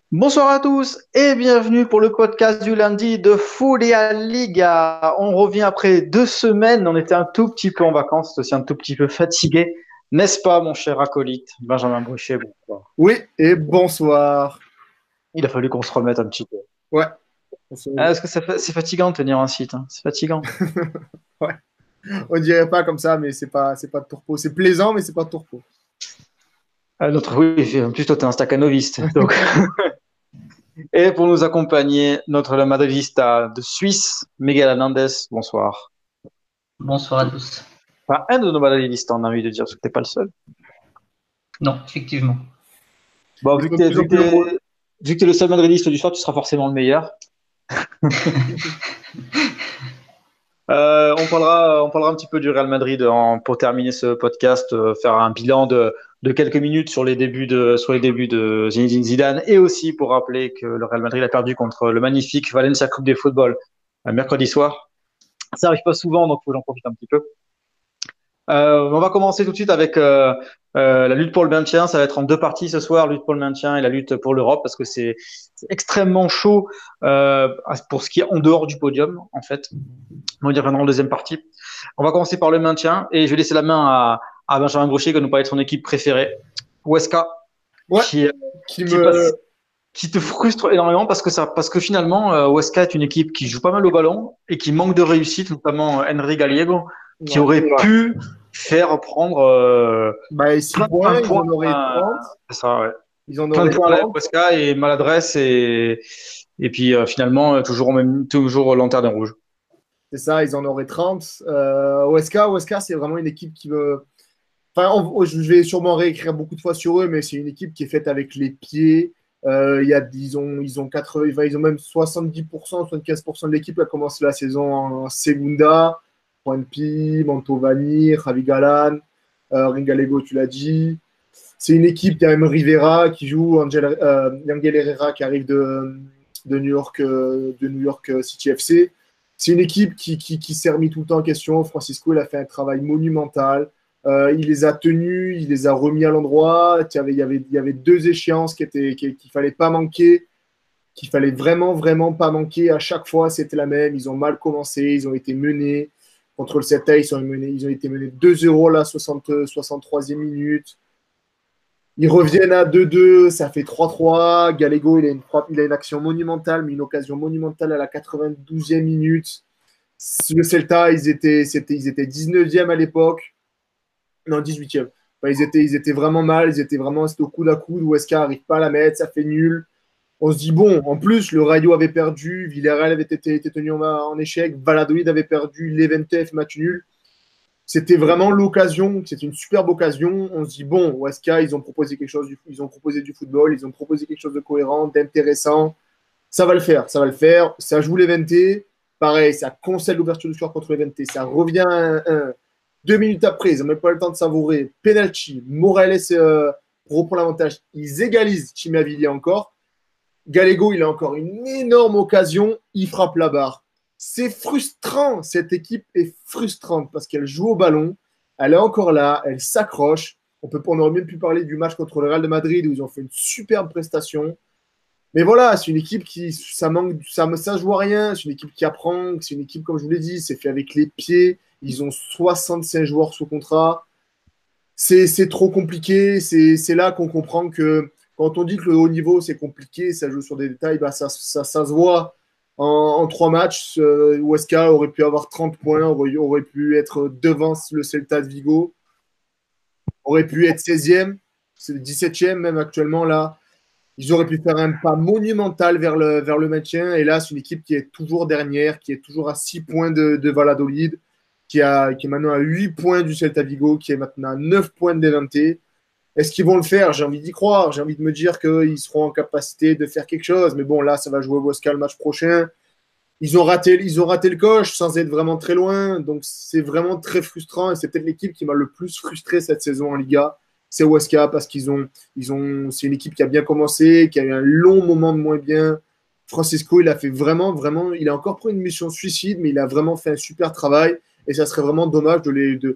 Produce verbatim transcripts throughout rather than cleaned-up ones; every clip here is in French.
Bonsoir à tous et bienvenue pour le podcast du lundi de Furia Liga. On revient après deux semaines, on était un tout petit peu en vacances, aussi un tout petit peu fatigué, n'est-ce pas mon cher acolyte Benjamin Bruchet? Bonsoir. Oui, et bonsoir. Il a fallu qu'on se remette un petit peu. Ouais, on se- Ah, est-ce que ça fait- c'est fatigant de tenir un site, hein? C'est fatigant. ouais. On dirait pas comme ça, mais c'est pas, c'est pas de tourpeau. C'est plaisant, mais c'est pas de tourpeau. Ah, notre, oui, en plus toi t'es un staccanoviste. Donc. Et pour nous accompagner, notre le madridista de Suisse, Miguel Hernandez, bonsoir. Bonsoir à tous. Enfin, un de nos madridistas, on a envie de dire, parce que t'es pas le seul. Non, effectivement. Bon, Ils vu que sont de t'es, plus vu en que plus nombreux. t'es, vu que t'es le seul madridiste du soir, tu seras forcément le meilleur. Euh, on parlera, on parlera un petit peu du Real Madrid en- pour terminer ce podcast, euh, faire un bilan de, de quelques minutes sur les débuts de, sur les débuts de Zinedine Zidane et aussi pour rappeler que le Real Madrid a perdu contre le magnifique Valencia Coupe des Football euh, mercredi soir. Ça arrive pas souvent, donc faut que j'en profite un petit peu. Euh, on va commencer tout de suite avec euh, euh, la lutte pour le maintien. Ça va être en deux parties ce soir, lutte pour le maintien et la lutte pour l'Europe, parce que c'est c'est extrêmement chaud euh, pour ce qui est en dehors du podium, en fait. On va y reviendra en deuxième partie. On va commencer par le maintien et je vais laisser la main à, à Benjamin Brochet qui va nous parler de son équipe préférée, Huesca, Ouais, qui, qui qui passe me. qui te frustre énormément parce que ça, parce que finalement, euh, Huesca est une équipe qui joue pas mal au ballon et qui manque de réussite, notamment euh, Henry Gallego, qui Ouais. aurait pu faire prendre euh, Bah, et six plein, plein points, de ils points. en auraient euh, trente. c'est ça, ouais. Ils en Plein de auraient points à la trente. Huesca et maladresse et, et puis euh, finalement, euh, toujours, au même, toujours lanterne rouge. C'est ça, ils en auraient trente. Euh, O S K, O S K, c'est vraiment une équipe qui me. Enfin, on- je vais sûrement réécrire beaucoup de fois sur eux, mais c'est une équipe qui est faite avec les pieds. Euh, il y a, ils, ont, ils, ont quatre-vingts, enfin, ils ont même soixante-dix pour cent, soixante-quinze pour cent de l'équipe qui a commencé la saison en Segunda. Juanpi, Mantovani, Javi Galan, euh, Ringalego, tu l'as dit. C'est une équipe, il y a même Rivera qui joue, Angel, euh, Yangel Herrera qui arrive de, de New York, euh, de New York euh, City F C. C'est une équipe qui, qui, qui s'est remis tout le temps en question. Francisco, il a fait un travail monumental. Euh, il les a tenus, il les a remis à l'endroit. Il y avait, il y avait, il y avait deux échéances qui étaient, qu'il ne fallait pas manquer, qu'il fallait vraiment, vraiment pas manquer. À chaque fois, c'était la même. Ils ont mal commencé, ils ont été menés. Contre le Celta, ils ont, mené, ils ont été menés deux zéro à la soixante, soixante-troisième minute. Ils reviennent à deux deux, ça fait trois trois. Gallego, il a, une, il a une action monumentale, mais une occasion monumentale à la quatre-vingt-douzième minute. Le Celta, ils étaient, c'était, ils étaient dix-neuvième à l'époque. Non, dix-huitième. Enfin, ils, étaient, ils étaient vraiment mal, ils étaient vraiment au coude à coude. Huesca n'arrive pas à la mettre, ça fait nul. On se dit, bon, en plus, le Rayo avait perdu, Villarreal avait été, été tenu en, en, échec, Valladolid avait perdu, Levante fait match nul. C'était vraiment l'occasion, c'était une superbe occasion. On se dit, bon, Huesca, ils ont proposé quelque chose, du, ils ont proposé du football, ils ont proposé quelque chose de cohérent, d'intéressant. Ça va le faire, ça va le faire. Ça joue Levante. Pareil, ça concède l'ouverture du score contre Levante. Ça revient à un un. Deux minutes après, ils n'ont même pas le temps de savourer. Penalty, Morales euh, reprend l'avantage. Ils égalisent Chimavili encore. Gallego, il a encore une énorme occasion. Il frappe la barre. C'est frustrant. Cette équipe est frustrante parce qu'elle joue au ballon. Elle est encore là. Elle s'accroche. On, peut, on aurait même pu parler du match contre le Real de Madrid où ils ont fait une superbe prestation. Mais voilà, c'est une équipe qui, ça manque, ça, ça joue à rien. C'est une équipe qui apprend. C'est une équipe, comme je vous l'ai dit, c'est fait avec les pieds. Ils ont soixante-cinq joueurs sous contrat. C'est, c'est trop compliqué. C'est, c'est là qu'on comprend que quand on dit que le haut niveau, c'est compliqué, ça joue sur des détails, bah ça, ça, ça se voit. En, en trois matchs, euh, Huesca aurait pu avoir trente points, aurait, aurait pu être devant le Celta de Vigo, aurait pu être seizième, c'est le dix-septième même actuellement là. Ils auraient pu faire un pas monumental vers le, vers le maintien. Et là, c'est une équipe qui est toujours dernière, qui est toujours à six points de, de Valladolid, qui, a, qui est maintenant à huit points du Celta Vigo, qui est maintenant à neuf points de Levante. Est-ce qu'ils vont le faire? J'ai envie d'y croire. J'ai envie de me dire qu'ils seront en capacité de faire quelque chose. Mais bon, là, ça va jouer au Bosca le match prochain. Ils ont, raté, ils ont raté le coche sans être vraiment très loin. Donc, c'est vraiment très frustrant. Et c'est peut-être l'équipe qui m'a le plus frustré cette saison en Liga. C'est Huesca parce qu'ils ont, ils ont, c'est une équipe qui a bien commencé, qui a eu un long moment de moins bien. Francisco, il a fait vraiment, vraiment, il a encore pris une mission suicide, mais il a vraiment fait un super travail. Et ça serait vraiment dommage de les, de,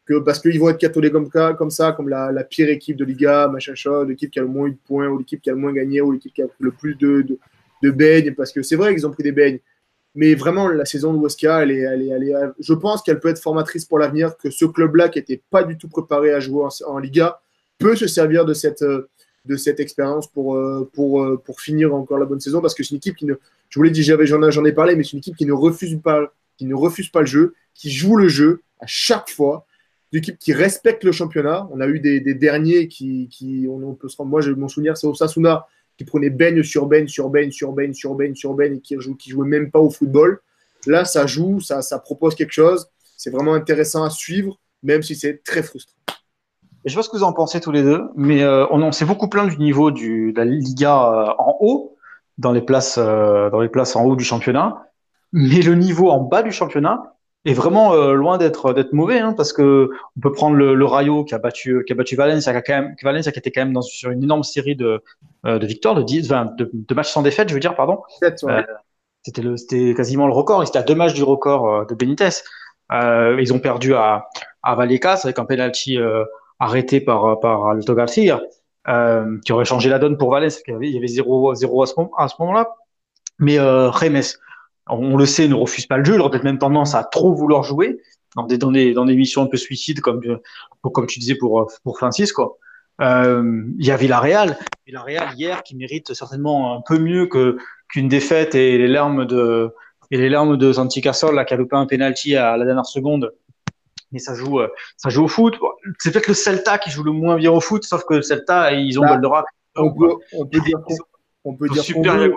que, parce qu'ils vont être catalogués comme, comme ça, comme la, la pire équipe de Liga, machin chose, l'équipe qui a le moins eu de points, ou l'équipe qui a le moins gagné, ou l'équipe qui a le plus de, de, de beignes, parce que c'est vrai qu'ils ont pris des beignes. Mais vraiment, la saison de Huesca, elle est, elle est, elle est, je pense qu'elle peut être formatrice pour l'avenir, que ce club-là, qui n'était pas du tout préparé à jouer en, en Liga, peut se servir de cette, de cette expérience pour, pour, pour finir encore la bonne saison, parce que c'est une équipe qui ne, je vous l'ai dit, j'en, j'en ai parlé, mais c'est une équipe qui ne refuse pas, qui ne refuse pas le jeu, qui joue le jeu à chaque fois, une équipe qui respecte le championnat. On a eu des, des derniers qui, qui on, on peut se rendre, moi, je, mon souvenir, c'est Osasuna, qui prenait baigne sur baigne sur baigne sur baigne sur baigne sur baigne et qui ne qui jouait même pas au football. Là, ça joue, ça, ça propose quelque chose. C'est vraiment intéressant à suivre, même si c'est très frustrant. Et je sais pas ce que vous en pensez tous les deux, mais euh, on, on s'est beaucoup plaint du niveau du, de la Liga euh, en haut, dans les places, euh, dans les places en haut du championnat, mais le niveau en bas du championnat est vraiment euh, loin d'être d'être mauvais, hein, parce que on peut prendre le, le Rayo qui a battu qui a battu Valencia, qui a quand même Valencia qui était quand même dans sur une énorme série de euh, de victoires, de dix, vingt, de, de matchs sans défaite, je veux dire, pardon. Euh, c'était le c'était quasiment le record, ils étaient à deux matchs du record euh, de Benitez. Euh, ils ont perdu à à Vallecas avec un penalty euh, arrêté par par Alto Garcia, euh, qui aurait changé la donne pour Valencia, il y avait il y avait zéro zéro à ce moment à ce moment-là. Mais euh, Remes, on le sait, ne refuse pas le jeu. Il aurait peut-être même tendance à trop vouloir jouer dans des, dans des, dans des missions un peu suicides, comme, comme tu disais pour, pour Francis, quoi. Euh, il y a Villarreal. Villarreal, hier, qui mérite certainement un peu mieux que, qu'une défaite et les larmes de, et les larmes de Santi Cazorla qui a loupé un penalty à la dernière seconde. Mais ça joue, ça joue au foot. C'est peut-être le Celta qui joue le moins bien au foot, sauf que le Celta, ils ont bah, Goldorak. On peut, on peut dire qu'on, on peut dire qu'on veut.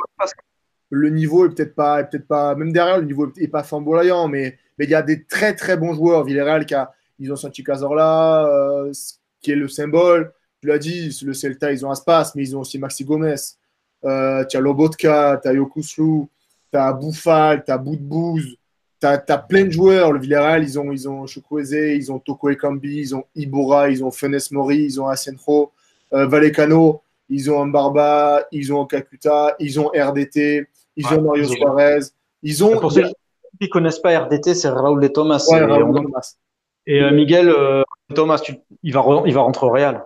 Le niveau est peut-être pas, est peut-être pas, même derrière, le niveau est pas flamboyant, mais mais il y a des très très bons joueurs. Villarreal, qui a, ils ont Santi Cazorla, euh, qui est le symbole. Tu l'as dit, le Celta, ils ont Aspas, mais ils ont aussi Maxi Gomez. Euh, tu as Lobotka, tu as Yokuslu, tu as Bouffal, tu as Boudbouz, tu as plein de joueurs. Le Villarreal, ils ont, ils ont Chukwueze, ils ont Toko Ekambi, ils ont Ibora, ils ont Funes Mori, ils ont Asenjo, euh, Vallecano, ils ont Barba, ils ont Kakuta, ils ont R D T. Ils ont Mario Suarez. Ils ont. Pour ceux qui ne connaissent pas R D T, c'est Raúl de Thomas. Ouais, et Raúl on... Thomas. et euh, Miguel euh, Thomas, tu... il, va re... il va rentrer au Real.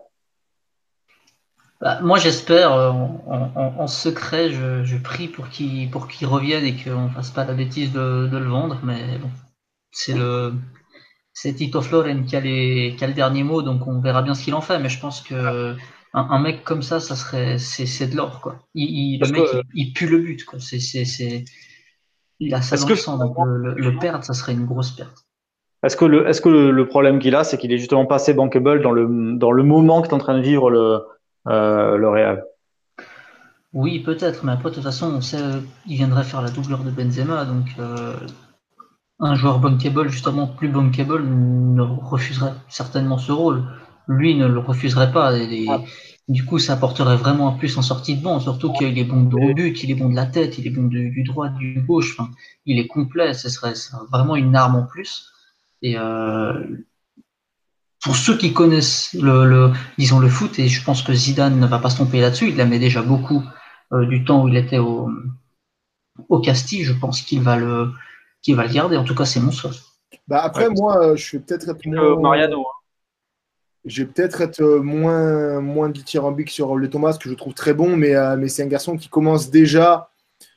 Bah, moi, j'espère, euh, en, en, en secret, je, je prie pour qu'il pour qu'il revienne et qu'on ne fasse pas la bêtise de, de le vendre. Mais bon, c'est le. C'est Tito Floren qui a, les, qui a le dernier mot, donc on verra bien ce qu'il en fait. Mais je pense que un, un mec comme ça, ça serait, c'est, c'est de l'or, quoi. Il, il, le mec, que... il, il pue le but, quoi. C'est, c'est, c'est... Il a ça dans le sang, donc le, le, le perdre, ça serait une grosse perte. Est-ce que le, est-ce que le, le problème qu'il a, c'est qu'il est justement pas assez bankable dans le, dans le moment qu'est en train de vivre le, euh, le Real? Oui, peut-être, mais après, de toute façon, on sait qu'il viendrait faire la doublure de Benzema, donc euh, un joueur bankable, justement plus bankable, ne refuserait certainement ce rôle. Lui ne le refuserait pas. Et, ah. Du coup, ça apporterait vraiment un plus en sortie de banc, surtout qu'il est bon de au but, il est bon de la tête, il est bon du, du droit, du gauche. Enfin, il est complet. Ce serait, ce serait vraiment une arme en plus. Et euh, pour ceux qui connaissent le, le, disons le foot, et je pense que Zidane ne va pas se tromper là-dessus, il l'aimait déjà beaucoup euh, du temps où il était au, au Castille. Je pense qu'il va le, qu'il va le garder. En tout cas, c'est mon souhait. Bah après, ouais, moi, je vais peut-être être moins... Mariano. Je vais peut-être être moins, moins dithyrambique sur le Thomas, que je trouve très bon, mais, euh, mais c'est un garçon qui commence déjà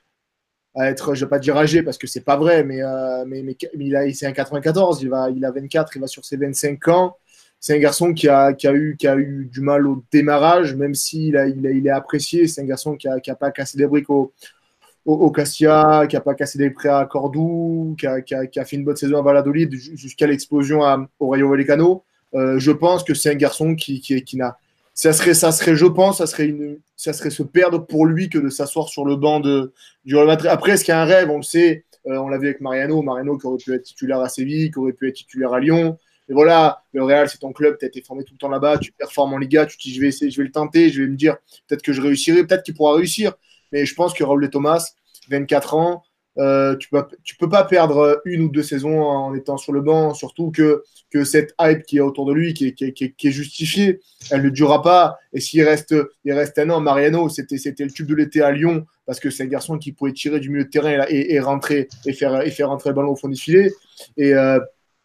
à être, je ne vais pas dire âgé parce que c'est pas vrai, mais, euh, mais, mais, mais il a, c'est un quatre-vingt-quatorze, il, va, il a vingt-quatre, il va sur ses vingt-cinq ans. C'est un garçon qui a, qui, a eu, qui a eu du mal au démarrage, même s'il a, il a, il est apprécié. C'est un garçon qui n'a qui a pas cassé des briques au, au, au Castia, qui n'a pas cassé des briques à Cordoue, qui a, qui, a, qui a fait une bonne saison à Valladolid jusqu'à l'explosion à, au Rayo Vallecano. Euh, je pense que c'est un garçon qui, qui, qui n'a. Ça serait, ça serait, je pense, ça serait, une, ça serait se perdre pour lui que de s'asseoir sur le banc de, du Real Madrid. Après, est-ce qu'il y a un rêve? On le sait. Euh, on l'a vu avec Mariano. Mariano qui aurait pu être titulaire à Séville, qui aurait pu être titulaire à Lyon. Et voilà, le Real, c'est ton club. Tu as été formé tout le temps là-bas. Tu performes en Liga. Tu te dis, je vais essayer, je vais le tenter. Je vais me dire, peut-être que je réussirai. Peut-être qu'il pourra réussir. Mais je pense que Raúl de Thomas, vingt-quatre ans, Euh, tu peux, tu peux pas perdre une ou deux saisons en étant sur le banc, surtout que, que cette hype qui est autour de lui, qui est, qui est, qui est justifiée, elle ne durera pas. Et s'il reste, il reste un an, Mariano, c'était, c'était le tube de l'été à Lyon, parce que c'est un garçon qui pouvait tirer du milieu de terrain et, et rentrer et faire, et faire rentrer le ballon au fond du filet. Et, euh,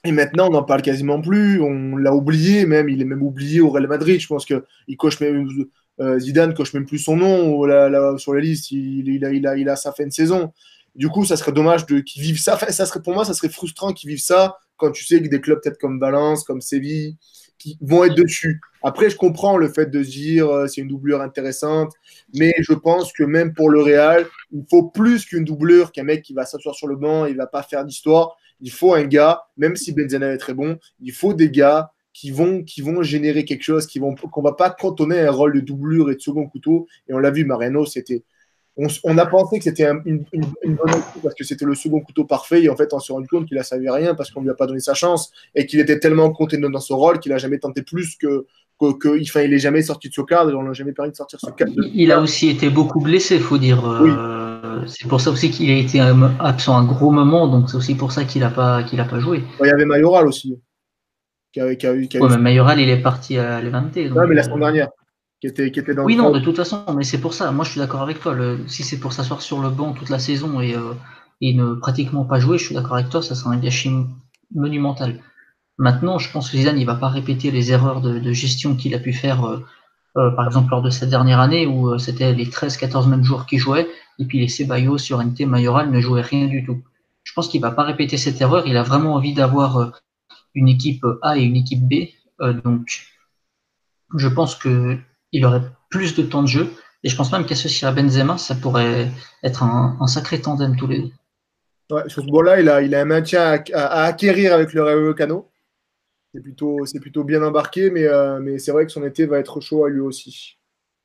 Et maintenant, on n'en parle quasiment plus. On l'a oublié même. Il est même oublié au Real Madrid. Je pense que il coche même, euh, Zidane coche même plus son nom la, la, sur la liste. Il, il, a, il, a, il a sa fin de saison. Du coup, ça serait dommage de qu'ils vivent ça. Enfin, ça serait, pour moi, ça serait frustrant qu'ils vivent ça quand tu sais que des clubs peut-être comme Valence, comme Séville, qui vont être dessus. Après, je comprends le fait de se dire euh, c'est une doublure intéressante, mais je pense que même pour le Real, il faut plus qu'une doublure, qu'un mec qui va s'asseoir sur le banc, il va pas faire d'histoire. Il faut un gars, même si Benzema est très bon, il faut des gars qui vont, qui vont générer quelque chose, qui vont, qu'on va pas cantonner un rôle de doublure et de second couteau. Et on l'a vu, Mariano, c'était on, on, a pensé que c'était un, une, une, une, bonne entrée parce que c'était le second couteau parfait et en fait on s'est rendu compte qu'il a servi à rien parce qu'on lui a pas donné sa chance et qu'il était tellement contenu dans son rôle qu'il a jamais tenté plus que, que, que enfin, il est jamais sorti de ce cadre et on l'a jamais permis de sortir ce cadre. Il a aussi été beaucoup blessé, faut dire. Oui. Euh, c'est pour ça aussi qu'il a été absent un gros moment, donc c'est aussi pour ça qu'il a pas qu'il a pas joué. Il y avait Mayoral aussi qui a, qui a eu. Qui a ouais, eu... mais Mayoral il est parti à Levante. Donc, non, mais la semaine dernière. Qui était, qui était dans oui, le non, club. de toute façon, mais c'est pour ça. Moi, je suis d'accord avec toi. Le, si c'est pour s'asseoir sur le banc toute la saison et, euh, et ne pratiquement pas jouer, je suis d'accord avec toi, ça serait un gâchis monumental. Maintenant, je pense que Zidane, il va pas répéter les erreurs de, de gestion qu'il a pu faire, euh, euh, par exemple, lors de cette dernière année où euh, c'était les treize quatorze mêmes joueurs qui jouaient et puis les Ceballos, Llorente, Mayoral ne jouaient rien du tout. Je pense qu'il va pas répéter cette erreur. Il a vraiment envie d'avoir euh, une équipe A et une équipe B. Euh, donc, je pense que il aurait plus de temps de jeu. Et je pense même qu'associé à Benzema, ça pourrait être un, un sacré tandem tous les deux. Ouais, sur ce bord-là, il a, il a un maintien à, à, à acquérir avec le Rayo Vallecano. C'est plutôt, c'est plutôt bien embarqué, mais, euh, mais c'est vrai que son été va être chaud à lui aussi.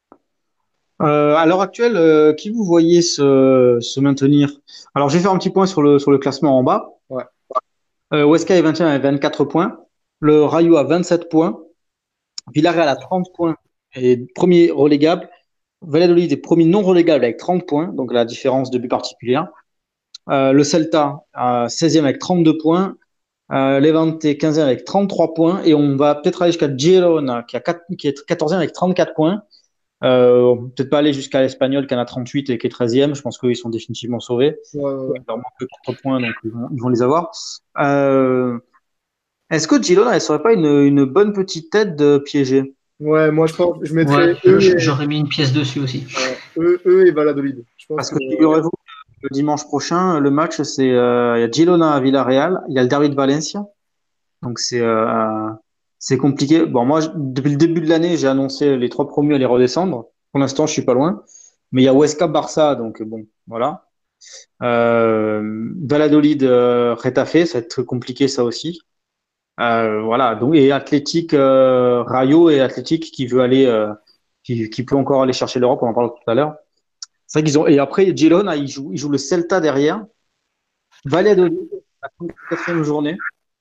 Euh, à l'heure actuelle, euh, qui vous voyez se, se maintenir? Alors, je vais faire un petit point sur le, sur le classement en bas. Ouais. Euh, Huesca est vingtième avec vingt-quatre points. Le Rayo a vingt-sept points. Villarreal a trente points et premier relégable. Valladolid est premier non relégable avec trente points, donc la différence de but particulière. Euh, le Celta a seizième avec trente-deux points. Euh, Levante quinzième avec trente-trois points. Et on va peut-être aller jusqu'à Girona qui, a quatre, qui est quatorzième avec trente-quatre points. Euh, peut-être pas aller jusqu'à l'Espagnol qui en a trente-huit et qui est treizième. Je pense qu'ils sont définitivement sauvés. Ouais, ouais. Il leur manque que quatre points, donc ils vont, ils vont les avoir. Euh, est-ce que Girona ne serait pas une, une bonne petite tête de piéger? Ouais, moi je pense je mettrais ouais, eux, et, j'aurais mis une pièce dessus aussi. ouais, eux, eux et Valladolid. Je pense Parce que que figurez-vous, le dimanche prochain, le match, c'est euh, il y a Girona à Villarreal, il y a le derby de Valencia. Donc c'est euh, c'est compliqué. Bon, moi, je- depuis le début de l'année, j'ai annoncé les trois premiers à les redescendre. Pour l'instant, je suis pas loin. Mais il y a Huesca Barça, donc bon, voilà. Euh, Valladolid, euh, Retafe, ça va être compliqué ça aussi. Euh, voilà. Donc et Athletic, euh, Rayo et Athletic qui veut aller, euh, qui, qui peut encore aller chercher l'Europe. On en parle tout à l'heure. C'est vrai qu'ils ont. Et après, Girona, il joue, il joue le Celta derrière. Valladolid, la trente-quatrième journée.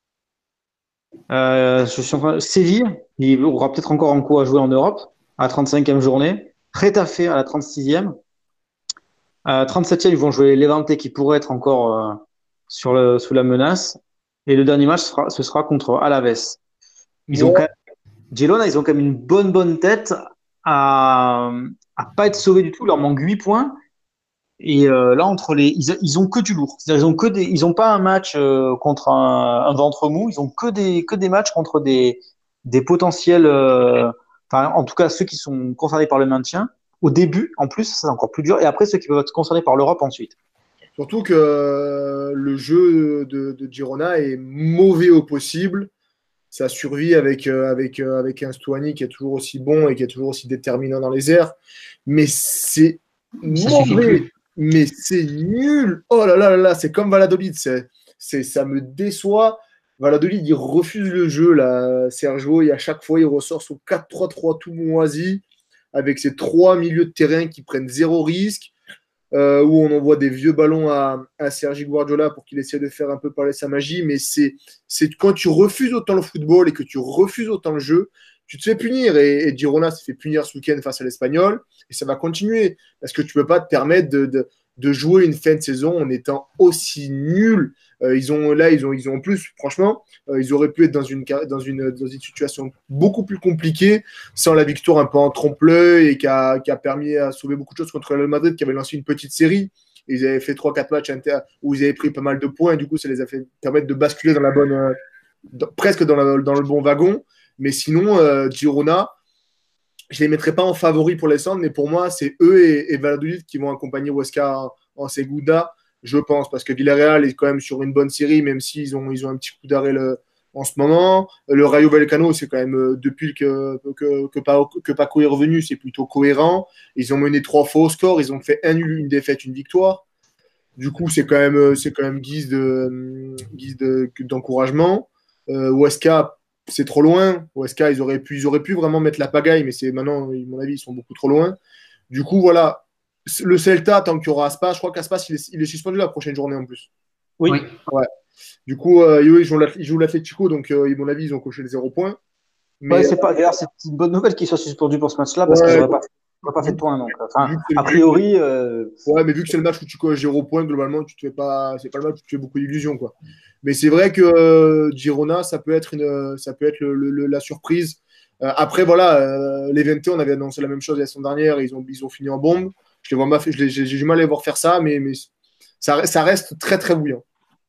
Euh, je suis en train- Séville, il aura peut-être encore un coup à jouer en Europe, à la trente-cinquième journée. Retafe à la trente-sixième. À la trente-septième, ils vont jouer Levante qui pourrait être encore euh, sur le, sous la menace. Et le dernier match sera, ce sera contre Alaves. Ils ont quand ouais, même, Girona, ils ont quand même une bonne bonne tête à, à pas être sauvés du tout. Il leur manque huit points. Et euh, là, entre les, ils, ils ont que du lourd. C'est-à-dire, ils ont que des, ils ont pas un match euh, contre un, un ventre mou. Ils ont que des, que des matchs contre des, des potentiels. Euh, enfin, en tout cas, ceux qui sont concernés par le maintien. Au début, en plus, c'est encore plus dur. Et après, ceux qui peuvent être concernés par l'Europe ensuite. surtout que euh, le jeu de, de Girona est mauvais au possible. Ça survit avec, euh, avec, euh, avec un Stuani qui est toujours aussi bon et qui est toujours aussi déterminant dans les airs. Mais c'est Ça suffit mauvais, plus. mais c'est nul. Oh là là là là, c'est comme Valladolid. C'est, c'est, ça me déçoit. Valladolid, il refuse le jeu, là, Sergio, et à chaque fois, il ressort son quatre trois trois tout moisi avec ses trois milieux de terrain qui prennent zéro risque. Euh, où on envoie des vieux ballons à, à Sergi Guardiola pour qu'il essaie de faire un peu parler sa magie. Mais c'est, c'est quand tu refuses autant le football et que tu refuses autant le jeu, tu te fais punir. Et, et Girona s'est fait punir ce week-end face à l'Espagnol. Et ça va continuer. Parce que tu ne peux pas te permettre de, de, de jouer une fin de saison en étant aussi nul. Euh, ils ont, là, ils ont, ils ont en plus, franchement, euh, ils auraient pu être dans une, dans, une, dans une situation beaucoup plus compliquée sans la victoire un peu en trompe-l'œil et qui a, qui a permis à sauver beaucoup de choses contre le Madrid qui avait lancé une petite série. Ils avaient fait trois quatre matchs inter où ils avaient pris pas mal de points et du coup, ça les a fait permettre de basculer dans la bonne, dans- presque dans, la- dans le bon wagon. Mais sinon, euh, Girona, je ne les mettrai pas en favori pour les centres, mais pour moi, c'est eux et, et Valladolid qui vont accompagner Huesca en, en Segunda, je pense, parce que Villarreal est quand même sur une bonne série, même s'ils ont, ils ont un petit coup d'arrêt le- en ce moment. Le Rayo Vallecano, c'est quand même, euh, depuis que, que, que, Paco, que Paco est revenu, c'est plutôt cohérent. Ils ont mené trois faux scores, ils ont fait un nul, une défaite, une victoire. Du coup, c'est quand même, c'est quand même guise de, guise de, d'encouragement. Euh, Huesca, c'est trop loin. Huesca, ils auraient pu, ils auraient pu vraiment mettre la pagaille, mais c'est maintenant, à mon avis, ils sont beaucoup trop loin. Du coup, voilà. Le Celta, tant qu'il y aura Aspas, je crois qu'Aspas, il est, il est suspendu la prochaine journée en plus. Oui. Oui. Ouais. Du coup, euh, eux, ils jouent la- ils jouent l'Atlético, donc, euh, à mon avis, ils ont coché les zéro points. Ouais, Mais, c'est pas, d'ailleurs, c'est une bonne nouvelle qu'il soit suspendu pour ce match-là parce qu'ils ouais, n'auraient pas, ils auraient pas fait vu, de points. Donc, enfin, vu que c'est a le but. priori, euh, Ouais, mais vu que c'est le match où tu coches zéro point, globalement, tu te fais pas, c'est pas le match où tu te fais beaucoup d'illusions, quoi. Mais c'est vrai que euh, Girona, ça peut être une, ça peut être le, le- le- la surprise. Euh, après, voilà, euh, les Levante, on avait annoncé la même chose la saison dernière, ils ont, ils ont fini en bombe. Je les vois mal, je les- j'ai j'ai du mal à les voir faire ça, mais, mais ça, ça reste très très bouillant.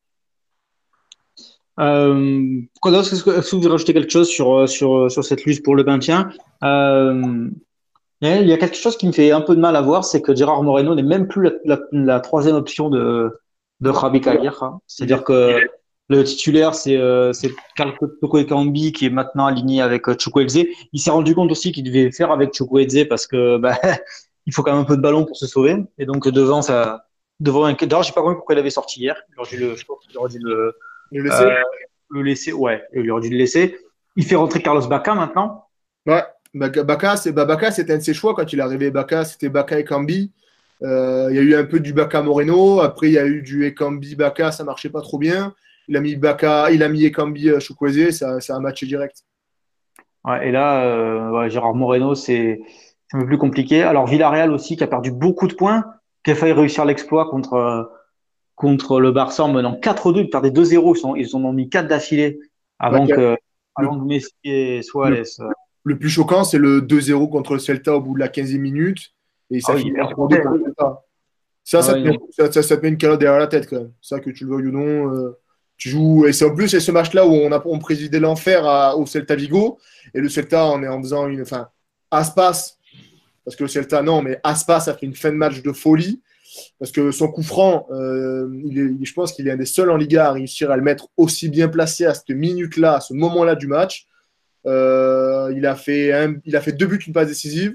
euh, quoi d'autre? Est-ce que, est-ce que vous voulez rajouter quelque chose sur, euh, sur, euh, sur cette lutte pour le maintien? Euh, il y a il y a quelque chose qui me fait un peu de mal à voir, c'est que Gérard Moreno n'est même plus la, la, la troisième option de, de Javi Calleja, hein. Il est, C'est-à-dire que le titulaire, c'est euh, c'est Carlos Toko Ekambi qui est maintenant aligné avec euh, Chukwueze. Il s'est rendu compte aussi qu'il devait faire avec Chukwueze parce que bah, il faut quand même un peu de ballon pour se sauver. Et donc devant ça, devant un... D'ailleurs, j'ai pas compris pourquoi il avait sorti hier. Il aurait dû le, je pense qu'il aurait dû le, il est laissé. euh, le laisser. Ouais, il aurait dû le laisser. Il fait rentrer Carlos Bacca maintenant. Ouais, Baka, Baka, c'est, bah, Baka, c'était un de ses choix quand il est arrivé. Baka, c'était Baka et Kambi. Euh, il y a eu un peu du Baka Moreno. Après, il y a eu du Ekambi Baka, ça marchait pas trop bien. Il a mis Baka, il a mis Ekambi euh, Chukwueze, ça, ça a matché direct. Ouais, et là, euh, ouais, Gérard Moreno, c'est c'est un peu plus compliqué. Alors Villarreal aussi, qui a perdu beaucoup de points, qui a failli réussir l'exploit contre, euh, contre le Barça en menant quatre deux. Ils perdaient deux zéro. Ils, sont, ils en ont mis quatre d'affilée Ouais, avant que, le, avant que Messi et le, Suarez. euh, le plus choquant, c'est le deux zéro contre le Celta au bout de la quinzième minute. Et Ah ça oui, finit hyper en trois deux remonté. pour le Celta. Ça, Ah ça te oui, met, non. ça, ça- ça te met une calotte derrière la tête quand même. Ça, que tu le veuilles ou non. euh, tu joues. Et c'est en plus, c'est ce match-là où on a on présidait l'enfer à- au Celta Vigo. Et le Celta, on est en faisant une. Enfin, Aspas, parce que le Celta, non, mais Aspas a fait une fin de match de folie. Parce que son coup franc, euh, il est- je pense qu'il est un des seuls en Liga à réussir à le mettre aussi bien placé à cette minute-là, à ce moment-là du match. Euh, il, a fait un- il a fait deux buts, une passe décisive.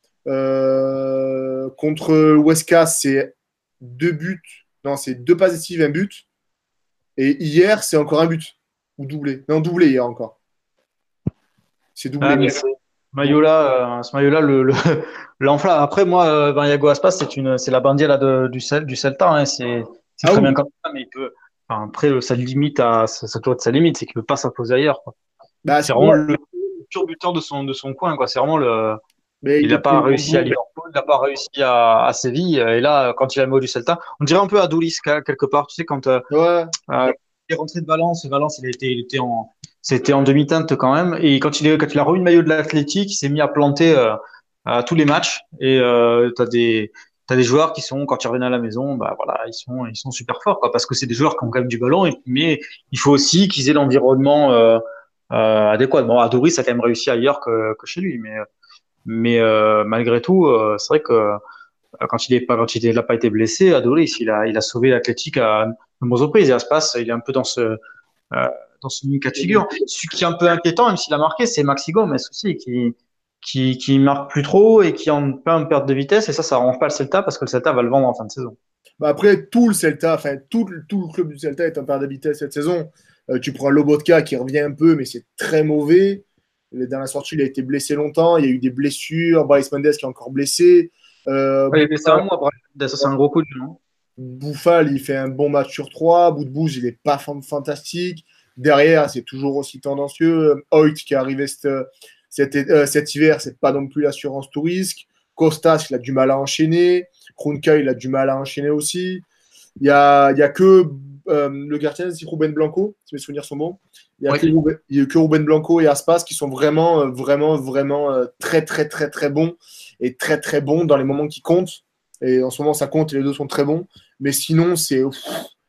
Euh, contre Huesca, c'est deux buts. Non, c'est deux passes décisives, un but. Et hier, c'est encore un but. Ou doublé. Non, doublé hier encore. C'est Ah, doublé. mais Mais... ce maillot-là, euh, ce maillot-là, le, le, l'enflamme. Après, moi, euh, ben, Yago Aspas, c'est une, c'est la bandiera de, du, Cel- du Celta, hein. C'est, c'est Ah très bien oui. comme ça, mais il peut, enfin, après, le- sa limite à, ça, ça doit être sa limite, c'est qu'il peut pas s'imposer ailleurs, quoi. Bah, C'est c'est- vraiment ouais. le pur buteur de son, de son coin, quoi. C'est vraiment le, Mais il il n'a pas était réussi à Liverpool, il n'a pas réussi à, à Séville. Et là, quand il a le mot du Celta, on dirait un peu à Doulis, quelque part. Tu sais, quand, euh, ouais. euh, il est rentré de Valence, Valence, il était, il était en, c'était en demi-teinte quand même. Et quand il est, quand il a remis le maillot de l'Athletic, il s'est mis à planter euh, à tous les matchs. Et euh, t'as des, t'as des joueurs qui sont, quand ils reviennent à la maison, bah voilà, ils sont, ils sont super forts, quoi, parce que c'est des joueurs qui ont quand même du ballon. Et, mais il faut aussi qu'ils aient l'environnement euh, euh, adéquat. Bon, Adoris a quand même réussi ailleurs que, que chez lui, mais, mais euh, malgré tout, euh, c'est vrai que euh, quand il est pas, quand il n'a pas été blessé, Adoris, il a, il a sauvé l'Athletic à de nombreuses reprises. Et Aspas, il est un peu dans ce, euh, dans ce même cas de figure. Ce qui est un peu inquiétant, même s'il a marqué, c'est Maxi Gomez aussi, qui, qui, qui marque plus trop et qui est en plein perte de vitesse. Et ça, ça arrange pas le Celta parce que le Celta va le vendre en fin de saison. Bah, après, tout le Celta, enfin, tout, le- tout le club du Celta est en perte de vitesse cette saison. Euh, tu prends Lobotka qui revient un peu, mais c'est très mauvais. Dans la sortie, il a été blessé longtemps. Il y a eu des blessures. Bryce Mendes qui est encore blessé. Euh, Ouais, il fait ça un mois, bref. Ça, c'est un gros coup de non? Bouffal, il fait un bon match sur trois. Bout de bouge, il n'est pas fantastique. Derrière, c'est toujours aussi tendancieux. Hoyt qui est arrivé cet, cet, euh, cet hiver, c'est pas non plus l'assurance tout risque. Costas, il a du mal à enchaîner. Krunka, il a du mal à enchaîner aussi. Il n'y a, il y a que euh, le gardien, c'est Ruben Blanco, si mes souvenirs sont bons. Il n'y a, Oui. que Ruben- il y a que Ruben Blanco et Aspas qui sont vraiment, euh, vraiment, vraiment euh, très, très, très, très bons et très, très bons dans les moments qui comptent. Et en ce moment, ça compte et les deux sont très bons. Mais sinon, c'est.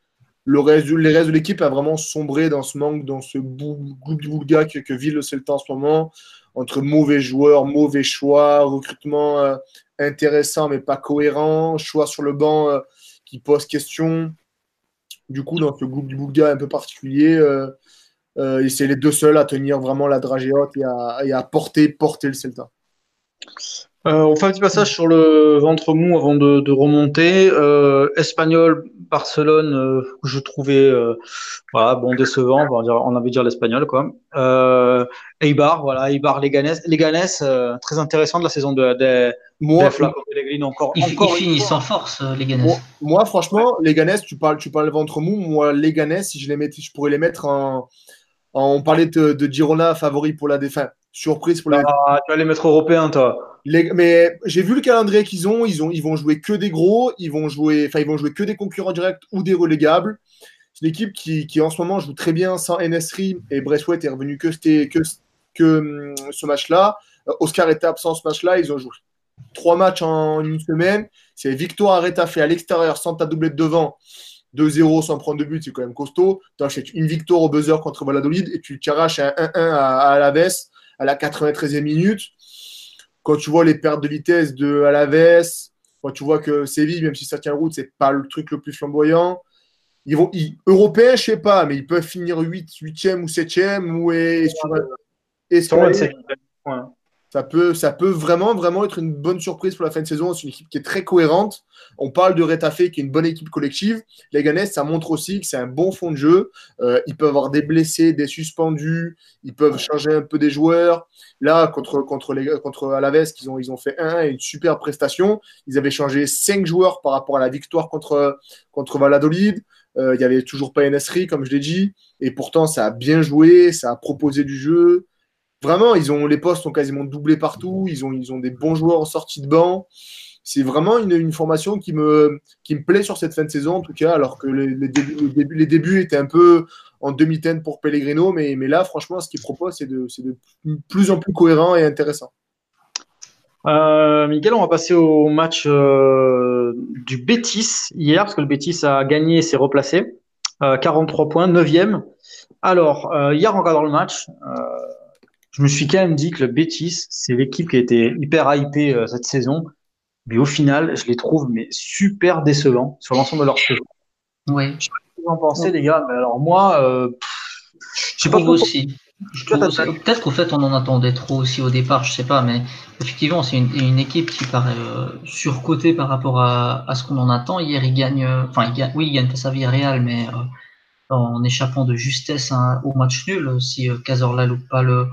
le reste, les restes de l'équipe a vraiment sombré dans ce manque, dans ce gloubi-boulga que, que vit le Celta en ce moment, entre mauvais joueurs, mauvais choix, recrutement euh, intéressant mais pas cohérent, choix sur le banc euh, qui pose question. Du coup, dans ce gloubi-boulga un peu particulier, euh, euh, c'est les deux seuls à tenir vraiment la dragée haute et à, et à porter, porter le Celta. Euh, on fait un petit passage sur le ventre mou avant de, de remonter. Euh, Espagnol, Barcelone, euh, je trouvais euh, voilà, bon, décevant, on va dire, on avait dire l'Espagnol, quoi. Euh, Eibar, voilà, Eibar, Leganés. Leganés, euh, très intéressant de la saison de, de, Moi, de Flaco Pellegrino, encore, Ils, encore ils une finissent fois. en force, euh, les Ganes. moi, moi, franchement, les Ganes, tu parles, tu parles ventre mou. Moi, les Ganes, si je les mettais, je pourrais les mettre en. en- on parlait de, de Girona favori pour la défense. Surprise pour la Ah, tu vas les mettre européens, toi. Les- mais j'ai vu le calendrier qu'ils ont. Ils ont, ils vont jouer que des gros. Ils vont jouer, enfin, ils vont jouer que des concurrents directs ou des relégables. C'est une équipe qui, qui en ce moment joue très bien sans Enesri et Braithwaite est revenu que, c'était- que, que hum, ce match-là. Euh, Oscar était absent ce match-là. Ils ont joué trois matchs en une semaine. C'est victoire à Retafe à l'extérieur sans ta doublette devant. deux zéro sans prendre de but, c'est quand même costaud. Tu achètes une victoire au buzzer contre Valladolid et tu t'arraches un un un à, à Alaves à la quatre-vingt-treizième minute. Quand tu vois les pertes de vitesse de Alaves, quand tu vois que Séville, même si ça tient route, c'est pas le truc le plus flamboyant. Ils vont, ils, européens, je sais pas, mais ils peuvent finir huit, huitième ou septième ou et, sur un Sur le escalier. vingt-cinq. Ouais. Ça peut, ça peut vraiment, vraiment être une bonne surprise pour la fin de saison. C'est une équipe qui est très cohérente. On parle de Retafe, qui est une bonne équipe collective. Les Ganes, ça montre aussi que c'est un bon fond de jeu. Euh, ils peuvent avoir des blessés, des suspendus. Ils peuvent changer un peu des joueurs. Là, contre, contre, les, contre Alaves, ils ont, ils ont fait un et une super prestation. Ils avaient changé cinq joueurs par rapport à la victoire contre, contre Valladolid. Euh, il n'y avait toujours pas Enesri, comme je l'ai dit. Et pourtant, ça a bien joué. Ça a proposé du jeu. Vraiment, ils ont, les postes sont quasiment doublés partout. Ils ont, ils ont des bons joueurs en sortie de banc. C'est vraiment une, une formation qui me, qui me plaît sur cette fin de saison, en tout cas, alors que les, les, débuts, les, débuts, les débuts étaient un peu en demi-teinte pour Pellegrino. Mais, mais là, franchement, ce qu'il propose, c'est de, c'est de plus en plus cohérent et intéressant. Euh, Miguel, on va passer au match euh, du Betis hier, parce que le Betis a gagné et s'est replacé. Euh, quarante-trois points, neuvième. Alors, euh, hier, en regardant le match, euh, je me suis quand même dit que le Betis, c'est l'équipe qui a été hyper hypée euh, cette saison. Mais au final, je les trouve mais super décevants sur l'ensemble de leur saison. Oui. Je sais pas ce que vous en pensez, les gars, mais alors moi, euh, je trouve aussi. Je Toi, trouve t'as- aussi. Peut-être qu'au fait, on en attendait trop aussi au départ, je sais pas, mais effectivement, c'est une, une équipe qui paraît euh, surcotée par rapport à, à ce qu'on en attend. Hier, ils gagnent, euh, enfin, ils gagnent, oui, ils gagnent face à Villarreal, mais euh, en échappant de justesse hein, au match nul, si euh, Cazorla loupe pas le,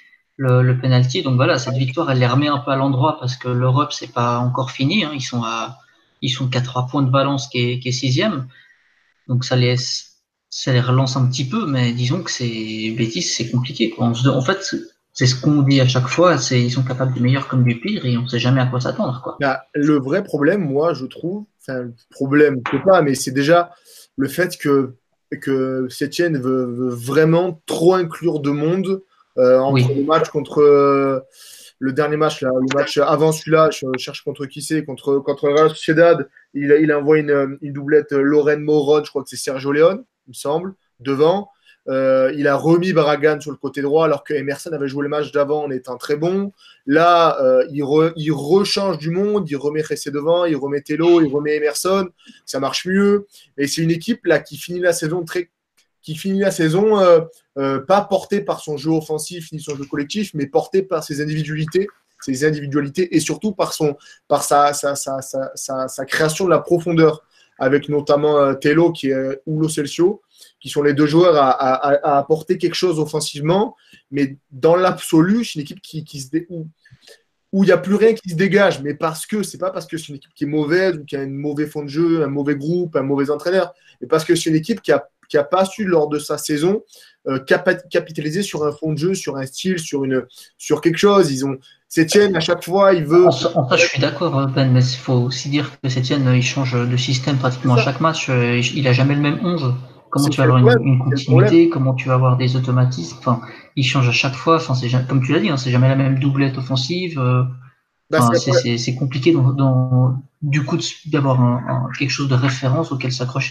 le, le penalty. Donc voilà, cette victoire, elle les remet un peu à l'endroit parce que l'Europe, c'est pas encore fini. Hein. Ils sont à, ils sont qu'à trois points de Valence qui est, qui est sixième. Donc ça les, ça les relance un petit peu, mais disons que c'est Betis, c'est compliqué. Quoi. On se, en fait, c'est ce qu'on dit à chaque fois, c'est ils sont capables du meilleur comme du pire et on sait jamais à quoi s'attendre. Quoi. Bah, le vrai problème, moi, je trouve, enfin, problème, je sais pas, mais c'est déjà le fait que, que Sétienne veut, veut vraiment trop inclure de monde euh, entre Oui. le match contre euh, le dernier match, là, le match avant celui-là, je cherche contre qui c'est, contre, contre Real Sociedad, il, il envoie une, une doublette Lorraine Morod, je crois que c'est Sergio Leone, il me semble, devant. Euh, il a remis Barragan sur le côté droit alors que Emerson avait joué le match d'avant en étant très bon. Là, euh, il, re, il rechange du monde, il remet Ressé devant, il remet Tello, il remet Emerson, ça marche mieux. Et c'est une équipe là qui finit la saison très, qui finit la saison euh, euh, pas portée par son jeu offensif ni son jeu collectif, mais portée par ses individualités, ses individualités et surtout par son, par sa, sa, sa, sa, sa, sa création de la profondeur, avec notamment euh, Tello qui est ou Lo Celso, qui sont les deux joueurs à, à, à apporter quelque chose offensivement, mais dans l'absolu, c'est une équipe qui, qui se dé... où, où il n'y a plus rien qui se dégage, mais parce que c'est pas parce que c'est une équipe qui est mauvaise ou qui a un mauvais fond de jeu, un mauvais groupe, un mauvais entraîneur, mais parce que c'est une équipe qui a qui a pas su lors de sa saison euh, cap- capitaliser sur un fond de jeu, sur un style, sur une sur quelque chose. Ils ont Sétienne à chaque fois, il veut. En ça, en ça, je suis d'accord, Ben, mais il faut aussi dire que Sétienne, il change de système pratiquement à chaque match. Il n'a jamais le même onze. Comment C'est tu vas avoir problème, une, une continuité, comment tu vas avoir des automatismes. Enfin, il change à chaque fois. Enfin, c'est comme tu l'as dit, hein, c'est jamais la même doublette offensive. Euh, bah, enfin, c'est, c'est, c'est compliqué dans, dans, du coup d'avoir un, un, quelque chose de référence auquel s'accrocher. Quoi.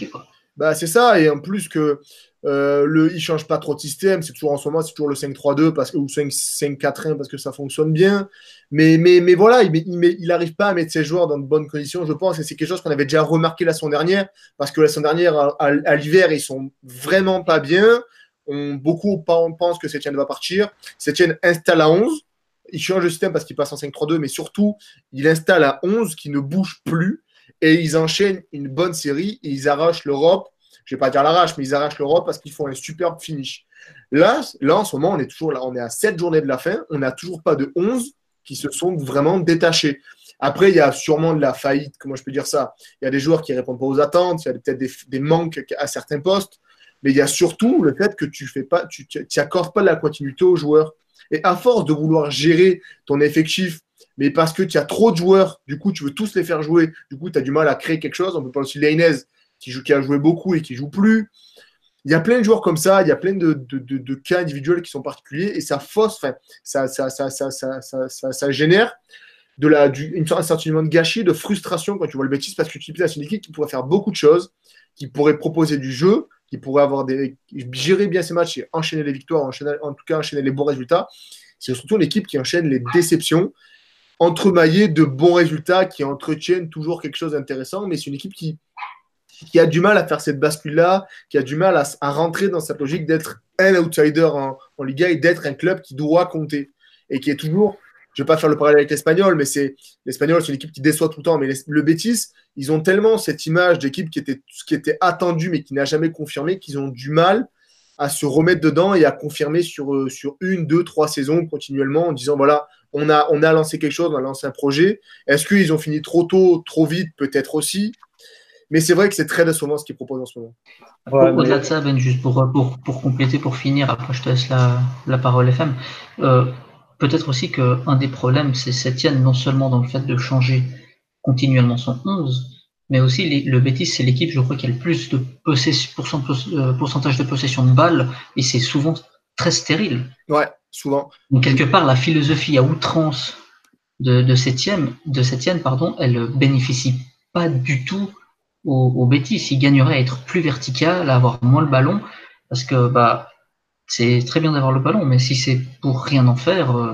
Bah, c'est ça, et en plus que euh, le, il change pas trop de système, c'est toujours en ce moment, c'est toujours le cinq trois deux parce que, ou cinq quatre un parce que ça fonctionne bien. Mais, mais, mais voilà, il, met- il, met- il arrive pas à mettre ses joueurs dans de bonnes conditions, je pense, et c'est quelque chose qu'on avait déjà remarqué la saison dernière, parce que la saison dernière, à, à- à l'hiver, ils sont vraiment pas bien. On, beaucoup pen- pensent que Sétienne va partir. Sétienne installe à onze. Il change de système parce qu'il passe en cinq trois deux, mais surtout, il installe à onze qui ne bouge plus et ils enchaînent une bonne série et ils arrachent l'Europe. Je ne vais pas dire l'arrache, mais ils arrachent l'Europe parce qu'ils font un superbe finish. Là, là, en ce moment, on est toujours là, on est à sept journées de la fin, on n'a toujours pas de onze qui se sont vraiment détachés. Après, il y a sûrement de la faillite, comment je peux dire ça. Il y a des joueurs qui ne répondent pas aux attentes, il y a peut-être des, des manques à certains postes, mais il y a surtout le fait que tu fais pas, tu n'accordes pas de la continuité aux joueurs. Et à force de vouloir gérer ton effectif, mais parce que tu as trop de joueurs, du coup, tu veux tous les faire jouer, du coup, tu as du mal à créer quelque chose. On peut parler aussi de Lainez, qui, joue, qui a joué beaucoup et qui joue plus. Il y a plein de joueurs comme ça, il y a plein de, de, de, de cas individuels qui sont particuliers, et ça fausse, enfin, ça, ça, ça, ça, ça, ça, ça, ça génère de la, du, une sorte, un sentiment de gâchis, de frustration quand tu vois le Betis, parce que tu te dis, c'est une équipe qui pourrait faire beaucoup de choses, qui pourrait proposer du jeu, qui pourrait avoir des, gérer bien ses matchs et enchaîner les victoires, enchaîner, en tout cas enchaîner les bons résultats. C'est surtout une équipe qui enchaîne les déceptions, entremaillée de bons résultats qui entretiennent toujours quelque chose d'intéressant, mais c'est une équipe qui, qui a du mal à faire cette bascule-là, qui a du mal à, à rentrer dans cette logique d'être un outsider en, en Liga et d'être un club qui doit compter et qui est toujours, je ne vais pas faire le parallèle avec l'Espagnol, mais c'est l'Espagnol, c'est une équipe qui déçoit tout le temps, mais les, le Betis, ils ont tellement cette image d'équipe qui était, qui était attendue mais qui n'a jamais confirmé qu'ils ont du mal à se remettre dedans et à confirmer sur, sur une, deux, trois saisons continuellement en disant voilà, on a, on a lancé quelque chose, on a lancé un projet. Est-ce qu'ils ont fini trop tôt, trop vite? Peut-être aussi. Mais c'est vrai que c'est très décevant ce qu'ils proposent en ce moment. Ouais, Au-delà mais... de ça, Ben, juste pour, pour, pour compléter, pour finir, après je te laisse la, la parole F M, euh, peut-être aussi qu'un des problèmes, c'est Sétienne, non seulement dans le fait de changer continuellement son onze, mais aussi les, le Betis, c'est l'équipe, je crois, qui a le plus de possession, pourcent, euh, pourcentage de possession de balles, et c'est souvent très stérile. Ouais, souvent. Donc quelque part, la philosophie à outrance de, de Sétienne, de Sétienne, pardon, elle bénéficie pas du tout au, au Betis. Il gagnerait à être plus vertical, à avoir moins le ballon, parce que bah c'est très bien d'avoir le ballon, mais si c'est pour rien en faire, euh,